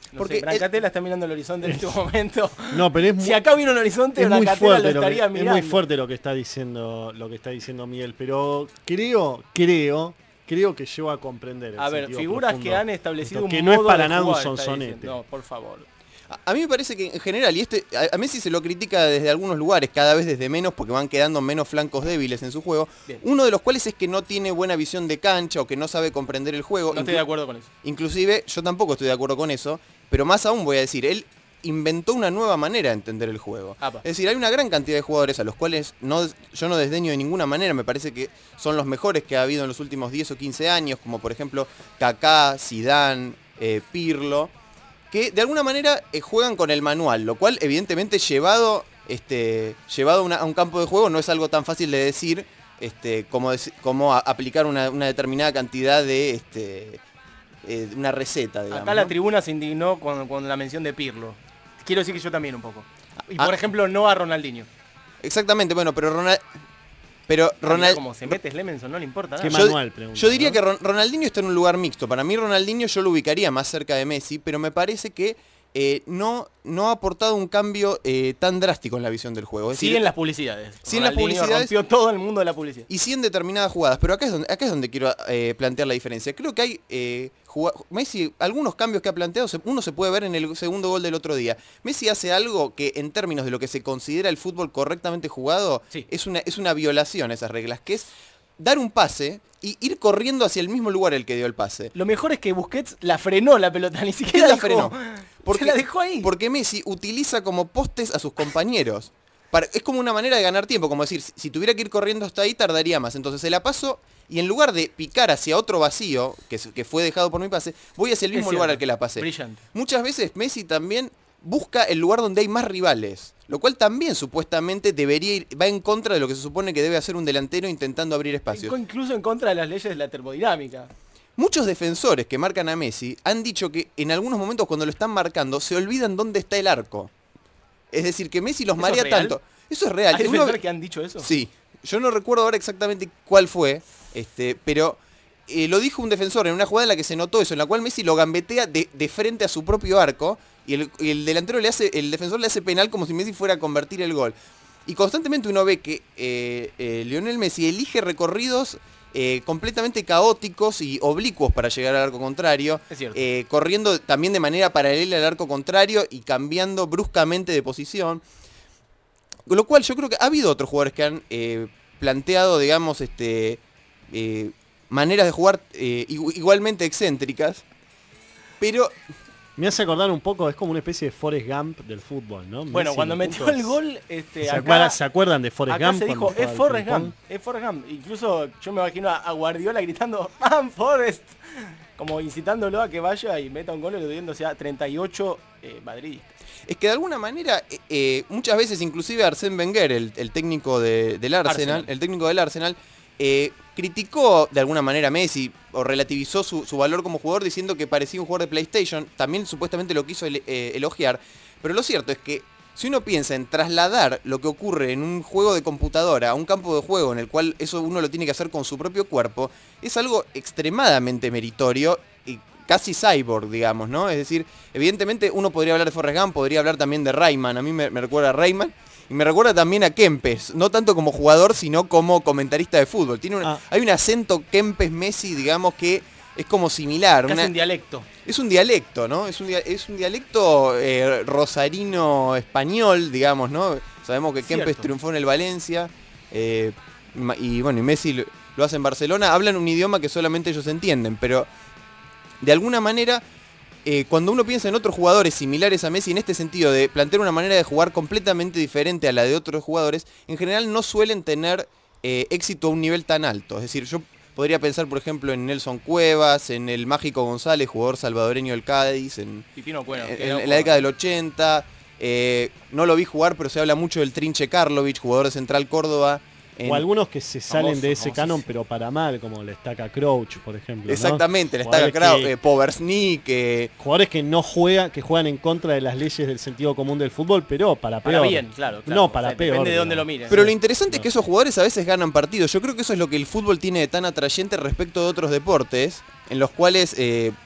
No Porque sé, Brancatela está mirando el horizonte en este momento. No, pero es muy, si acá hubiera un horizonte, es muy Brancatela fuerte lo lo que, estaría es mirando. muy fuerte lo que está diciendo lo que está diciendo Miguel, pero creo, creo, creo que llevo a comprender el A ver, sentido figuras profundo que han establecido un que no es modo para de nada un jugar, está sonsonete. diciendo. No, por favor. A, a mí me parece que en general, y este a, a Messi se lo critica desde algunos lugares, cada vez desde menos, porque van quedando menos flancos débiles en su juego. Bien. Uno de los cuales es que no tiene buena visión de cancha o que no sabe comprender el juego. No estoy de acuerdo con eso. Inclusive, yo tampoco estoy de acuerdo con eso, pero más aún voy a decir, él inventó una nueva manera de entender el juego. Apa. Es decir, hay una gran cantidad de jugadores a los cuales no, yo no desdeño de ninguna manera, me parece que son los mejores que ha habido en los últimos diez o quince años, como por ejemplo Kaká, Zidane, eh, Pirlo, que de alguna manera eh, juegan con el manual, lo cual evidentemente llevado, este, llevado una, a un campo de juego no es algo tan fácil de decir este, como, dec como a, aplicar una, una determinada cantidad de este, eh, una receta, digamos. Acá la ¿no? tribuna se indignó con, con la mención de Pirlo. Quiero decir que yo también un poco. Y Ah. por ejemplo, no a Ronaldinho. Exactamente, bueno, pero Ronald... Pero Ronald... Como se mete Slemenson, no le importa nada. ¿Qué Yo, manual, pregunta, yo diría ¿no? que Ron- Ronaldinho está en un lugar mixto. Para mí Ronaldinho yo lo ubicaría más cerca de Messi, pero me parece que eh, no, no ha aportado un cambio eh, tan drástico en la visión del juego. Es Sí decir, en las publicidades. Sí en las Ronaldinho publicidades. rompió todo el mundo de la publicidad. Y sí en determinadas jugadas, pero acá es donde, acá es donde quiero eh, plantear la diferencia. Creo que hay eh, juga- Messi, algunos cambios que ha planteado, se- uno se puede ver en el segundo gol del otro día. Messi hace algo que en términos de lo que se considera el fútbol correctamente jugado, Sí. es, una, es una violación a esas reglas, que es dar un pase y ir corriendo hacia el mismo lugar el que dio el pase. Lo mejor es que Busquets la frenó la pelota, ni ¿Qué siquiera la dejó. frenó? Se la dejó ahí. Porque Messi utiliza como postes a sus compañeros. Para- es como una manera de ganar tiempo, como decir, si, si tuviera que ir corriendo hasta ahí tardaría más. Entonces se la paso y en lugar de picar hacia otro vacío, que, s- que fue dejado por mi pase, voy hacia el Es mismo cierto. lugar al que la pasé. Brillante. Muchas veces Messi también busca el lugar donde hay más rivales, lo cual también supuestamente debería ir, va en contra de lo que se supone que debe hacer un delantero intentando abrir espacios. Incluso en contra de las leyes de la termodinámica. Muchos defensores que marcan a Messi han dicho que en algunos momentos cuando lo están marcando se olvidan dónde está el arco. Es decir, que Messi los ¿Eso marea es real? tanto. Eso es real. ¿Hay Uno- defensores que han dicho eso? Sí. Yo no recuerdo ahora exactamente cuál fue, este, pero eh, lo dijo un defensor en una jugada en la que se notó eso, en la cual Messi lo gambetea de, de frente a su propio arco y el, y el delantero le hace, el defensor le hace penal como si Messi fuera a convertir el gol. Y constantemente uno ve que eh, eh, Lionel Messi elige recorridos eh, completamente caóticos y oblicuos para llegar al arco contrario, Es cierto. eh, corriendo también de manera paralela al arco contrario y cambiando bruscamente de posición. Con lo cual yo creo que ha habido otros jugadores que han eh, planteado, digamos, este, eh, maneras de jugar eh, igu- igualmente excéntricas, pero... Me hace acordar un poco, es como una especie de Forrest Gump del fútbol, ¿no? Bueno, Messi cuando en los metió puntos- el gol, este, ¿Se, acá, acuerdan, ¿Se acuerdan de Forrest acá Gump? se dijo, cuando es jugaba al Forrest ping-pong? Gump, es Forrest Gump. Incluso yo me imagino a, a Guardiola gritando, ¡Van Forrest! Como incitándolo a que vaya y meta un gol eludiéndose a treinta y ocho eh, madridistas. Es que de alguna manera, eh, eh, muchas veces, inclusive Arsène Wenger, el, el técnico de- del Arsenal, Arsenal. el técnico del Arsenal, eh, criticó de alguna manera a Messi o relativizó su, su valor como jugador diciendo que parecía un jugador de PlayStation. También supuestamente lo quiso ele- eh, elogiar. Pero lo cierto es que si uno piensa en trasladar lo que ocurre en un juego de computadora a un campo de juego en el cual eso uno lo tiene que hacer con su propio cuerpo, es algo extremadamente meritorio y casi cyborg, digamos, ¿no? Es decir, evidentemente uno podría hablar de Forrest Gump, podría hablar también de Rayman, a mí me, me recuerda a Rayman, y me recuerda también a Kempes, no tanto como jugador, sino como comentarista de fútbol. Tiene una- Ah. Hay un acento Kempes-Messi, digamos, que es como similar. Casi una- un dialecto. es un dialecto, ¿no? Es un, dia- es un dialecto eh, rosarino español, digamos, ¿no? Sabemos que Kempes Cierto. triunfó en el Valencia, eh, ma- y bueno, y Messi lo, lo hace en Barcelona. Hablan un idioma que solamente ellos entienden, pero de alguna manera, eh, cuando uno piensa en otros jugadores similares a Messi, en este sentido de plantear una manera de jugar completamente diferente a la de otros jugadores, en general no suelen tener eh, éxito a un nivel tan alto. Es decir, yo podría pensar, por ejemplo, en Nelson Cuevas, en el Mágico González, jugador salvadoreño del Cádiz, en, Pipino Cueno. en- que en no la juega. década del ochenta. Eh, no lo vi jugar, pero se habla mucho del Trinche Karlovic, jugador de Central Córdoba. en- O algunos que se salen Famoso, de ese famosísimo. canon, pero para mal, como le estaca Crouch, por ejemplo. ¿no? Exactamente, le está Jugadores acá que- eh, Poversnik, eh, Jugadores que no juegan, que juegan en contra de las leyes del sentido común del fútbol, pero para peor. Para bien, claro, claro. No, para O sea, peor. depende de dónde digamos. lo mires. Pero lo interesante es que esos jugadores a veces ganan partidos. Yo creo que eso es lo que el fútbol tiene de tan atrayente respecto de otros deportes, en los cuales, eh,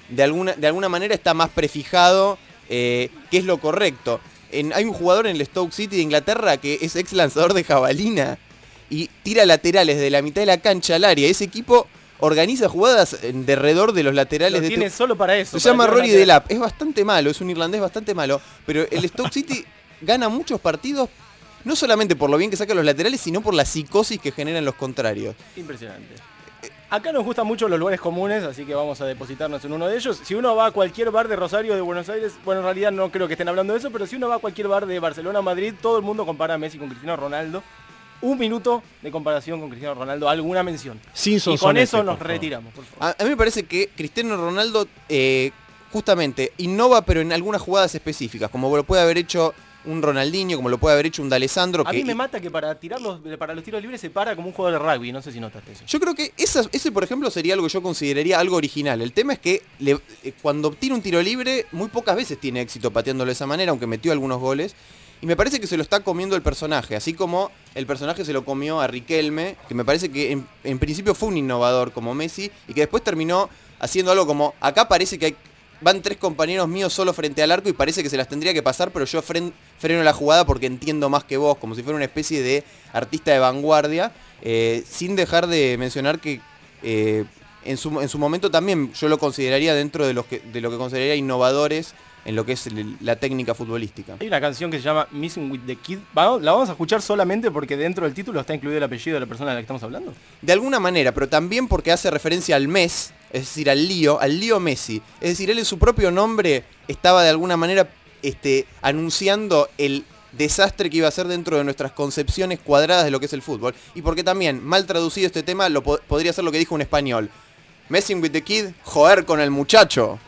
de alguna, de alguna manera está más prefijado eh, qué es lo correcto. En, hay un jugador en el Stoke City de Inglaterra que es ex lanzador de jabalina y tira laterales de la mitad de la cancha al área. Ese equipo organiza jugadas de alrededor de los laterales. Lo de tiene solo para eso. Se para llama tirar Rory lateral. Delap. Es bastante malo, es un irlandés bastante malo. Pero el Stoke City gana muchos partidos, no solamente por lo bien que saca los laterales, sino por la psicosis que generan los contrarios. Impresionante. Acá nos gustan mucho los lugares comunes, así que vamos a depositarnos en uno de ellos. Si uno va a cualquier bar de Rosario, de Buenos Aires, bueno, en realidad no creo que estén hablando de eso, pero si uno va a cualquier bar de Barcelona, Madrid, todo el mundo compara a Messi con Cristiano Ronaldo. Un minuto de comparación con Cristiano Ronaldo, alguna mención. Sin y con sonsonetes, eso nos por favor. retiramos, por favor. A, a mí me parece que Cristiano Ronaldo eh, justamente innova, pero en algunas jugadas específicas, como lo puede haber hecho un Ronaldinho, como lo puede haber hecho un D'Alessandro. A que mí me mata que para tirar los, para los tiros libres se para como un jugador de rugby, no sé si notaste eso. Yo creo que esa, ese, por ejemplo, sería algo que yo consideraría algo original. El tema es que le, eh, cuando tira un tiro libre, muy pocas veces tiene éxito pateándolo de esa manera, aunque metió algunos goles. Y me parece que se lo está comiendo el personaje, así como el personaje se lo comió a Riquelme, que me parece que en, en principio fue un innovador como Messi, y que después terminó haciendo algo como, acá parece que hay, van tres compañeros míos solo frente al arco y parece que se las tendría que pasar, pero yo fren, freno la jugada porque entiendo más que vos, como si fuera una especie de artista de vanguardia, eh, sin dejar de mencionar que eh, en, su, en su momento también yo lo consideraría dentro de, los que, de lo que consideraría innovadores en lo que es el, la técnica futbolística. Hay una canción que se llama Missing with the Kid. ¿La vamos a escuchar solamente porque dentro del título está incluido el apellido de la persona de la que estamos hablando? De alguna manera, pero también porque hace referencia al mes, es decir, al lío, al lío Messi. Es decir, él en su propio nombre estaba de alguna manera este, anunciando el desastre que iba a ser dentro de nuestras concepciones cuadradas de lo que es el fútbol. Y porque también, mal traducido este tema, lo po podría ser lo que dijo un español. Messing with the kid, joder con el muchacho.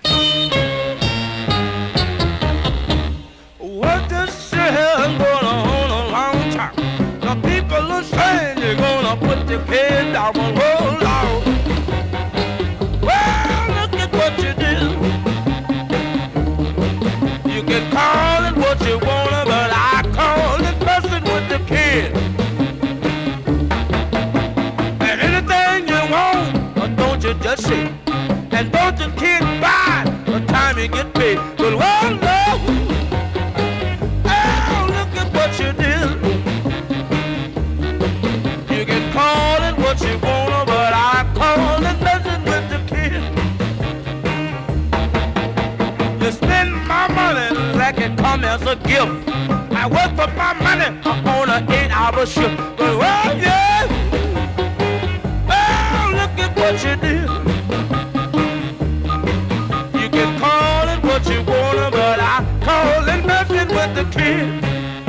What this shit has gone on a long time. The people are saying you're gonna put the kid down and roll out. Well, look at what you did. You can call it what you wanna, but I call it messing with the kid. And anything you want, don't you just say. And don't the kid buy the time you get paid. But well, no. You did. You can call it what you wanna, but I call it messing with the kid. You spend my money like it come as a gift. I work for my money on an eight-hour shift. But well, yeah, well, look at what you did. You can call it what you wanna, but I call it messing with the kid.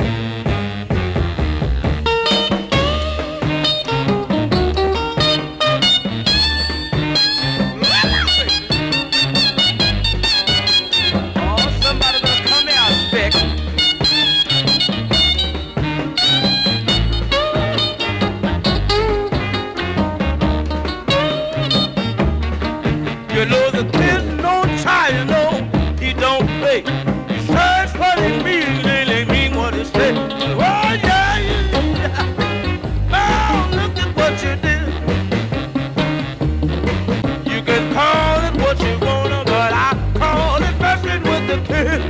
You know the kid's no child, you know he don't play. He says what he means, really mean what he says. Oh yeah, yeah. Oh, look at what you did. You can call it what you wanna, but I call it messing with the kid.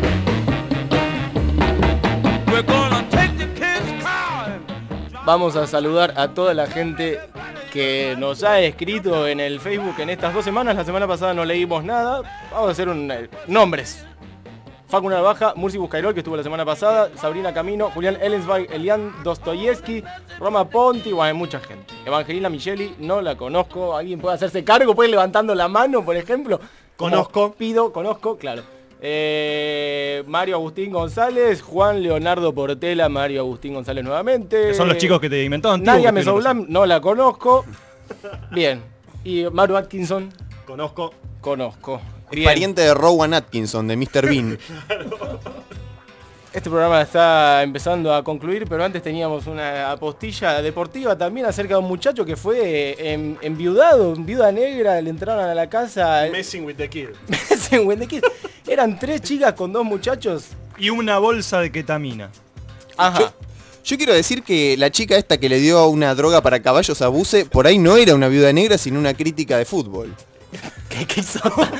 We're gonna take the kid's car. Vamos a saludar a toda la gente que nos ha escrito en el Facebook en estas dos semanas. La semana pasada no leímos nada. Vamos a hacer un eh, nombres. Facu Narvaja, Murci Buscairol, que estuvo la semana pasada, Sabrina Camino, Julián Ellensweig, Elian Dostoyevsky, Roma Ponti, bueno, hay mucha gente. Evangelina Micheli, no la conozco. ¿Alguien puede hacerse cargo? ¿Puede ir levantando la mano, por ejemplo? Conozco. Como pido, conozco, claro. Eh, Mario Agustín González, Juan Leonardo Portela, Mario Agustín González nuevamente. Que son los chicos que te inventaron. Nadia Mesoulam, no la conozco. Bien. Y Maru Atkinson. Conozco. Conozco. Es pariente de Rowan Atkinson, de mister Bean. Este programa está empezando a concluir, pero antes teníamos una apostilla deportiva también acerca de un muchacho que fue en, enviudado, en viuda negra, le entraron a la casa. Messing with the kid. Messing with the kid. Eran tres chicas con dos muchachos. Y una bolsa de ketamina. Ajá. Yo, yo quiero decir que la chica esta que le dio una droga para caballos a Buse, por ahí no era una viuda negra, sino una crítica de fútbol. ¿Qué, qué hizo? Con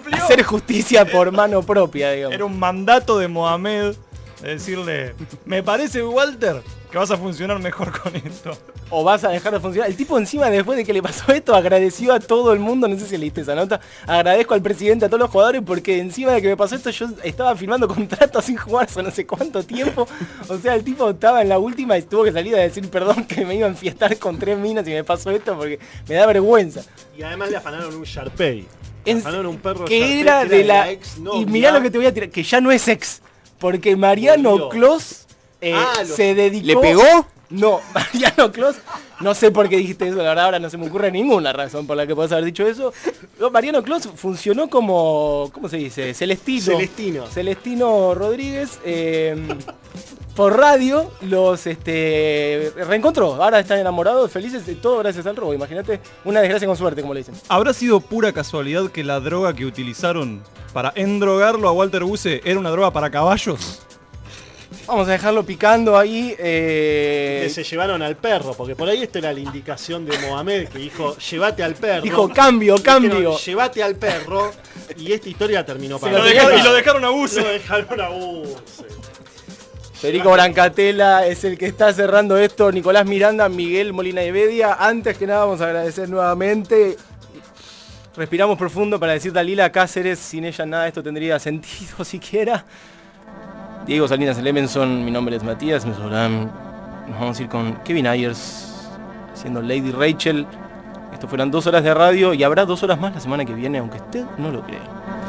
hacer justicia por mano propia, digamos. Era un mandato de Mohamed de decirle, me parece, Walter, que vas a funcionar mejor con esto. O vas a dejar de funcionar. El tipo encima, después de que le pasó esto, agradeció a todo el mundo, no sé si leíste esa nota, agradezco al presidente, a todos los jugadores, porque encima de que me pasó esto, yo estaba firmando contratos sin jugar hace no sé cuánto tiempo. O sea, el tipo estaba en la última y tuvo que salir a decir perdón que me iba a enfiestar con tres minas y me pasó esto porque me da vergüenza. Y además le afanaron un Sharpei. En- Afanaron un perro que Sharpei era que de la... ex Y mirá lo que te voy a tirar, que ya no es ex. Porque Mariano Volvió. Clos eh, Ah, lo- se dedicó... ¿Le pegó? No, Mariano Clos, no sé por qué dijiste eso, la verdad ahora no se me ocurre ninguna razón por la que puedas haber dicho eso. No, Mariano Clos funcionó como, ¿cómo se dice? Celestino. Celestino. Celestino Rodríguez, eh, por radio, los este, reencontró. Ahora están enamorados, felices, de todo gracias al robo. Imagínate, una desgracia con suerte, como le dicen. ¿Habrá sido pura casualidad que la droga que utilizaron para endrogarlo a Walter Buse era una droga para caballos? Vamos a dejarlo picando ahí. Eh... Que se llevaron al perro, porque por ahí esta era la indicación de Mohamed, que dijo, llévate al perro. Dijo, cambio, Dijeron, cambio. llévate al perro, y esta historia terminó Se para lo dejaron- y lo dejaron a Buse. Lo dejaron a Buse. Federico Brancatella es el que está cerrando esto. Nicolás Miranda, Miguel Molina de Bedia. Antes que nada vamos a agradecer nuevamente. Respiramos profundo para decir Dalila Cáceres. Sin ella nada de esto tendría sentido siquiera. Diego Salinas Lemenson, mi nombre es Matías Mesolán. Nos vamos a ir con Kevin Ayers haciendo Lady Rachel. Esto fueron dos horas de radio y habrá dos horas más la semana que viene, aunque usted no lo crea.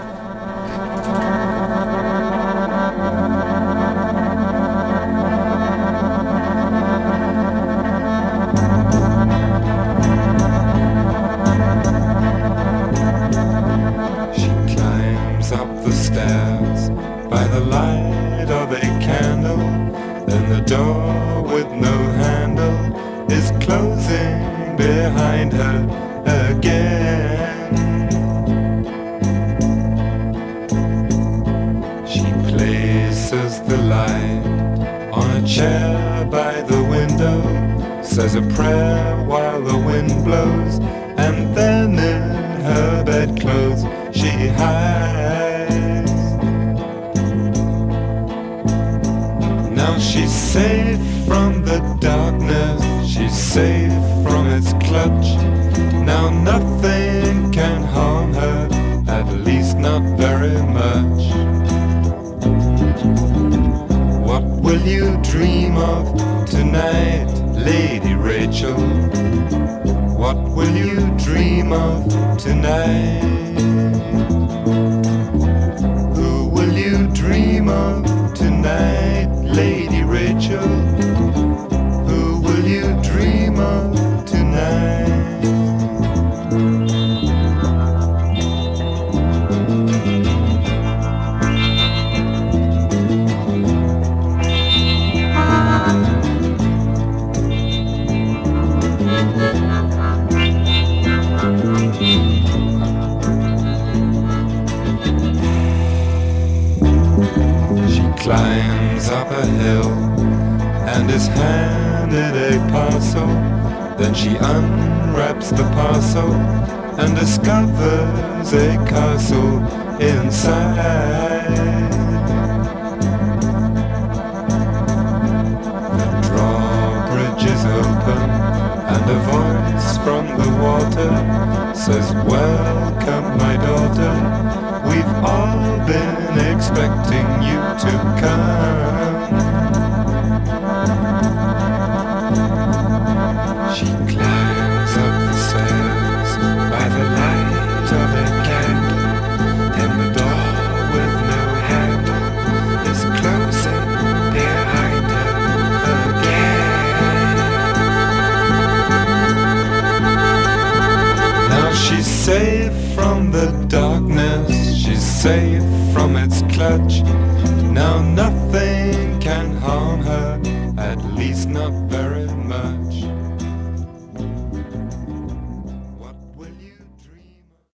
She climbs up the stairs by the light of a candle. Then the door with no handle is closing behind her again. She places the light on a chair by the window, says a prayer while the wind blows, and then in her bedclothes she hides. Now she's safe from the darkness, she's safe from its clutch. Now nothing can harm her, at least not very much. What will you dream of tonight, Lady Rachel? What will you dream of tonight? Who will you dream of tonight, Lady Rachel? Who will you dream of tonight? Climbs up a hill and is handed a parcel. Then she unwraps the parcel and discovers a castle inside. The drawbridge is open and a voice from the water says, "Welcome, my daughter. We've all been expecting you to come." She climbs up the stairs by the light of a candle. Then the door with no handle is closing behind her again. Now she's safe from the darkness, she's safe from its clutch.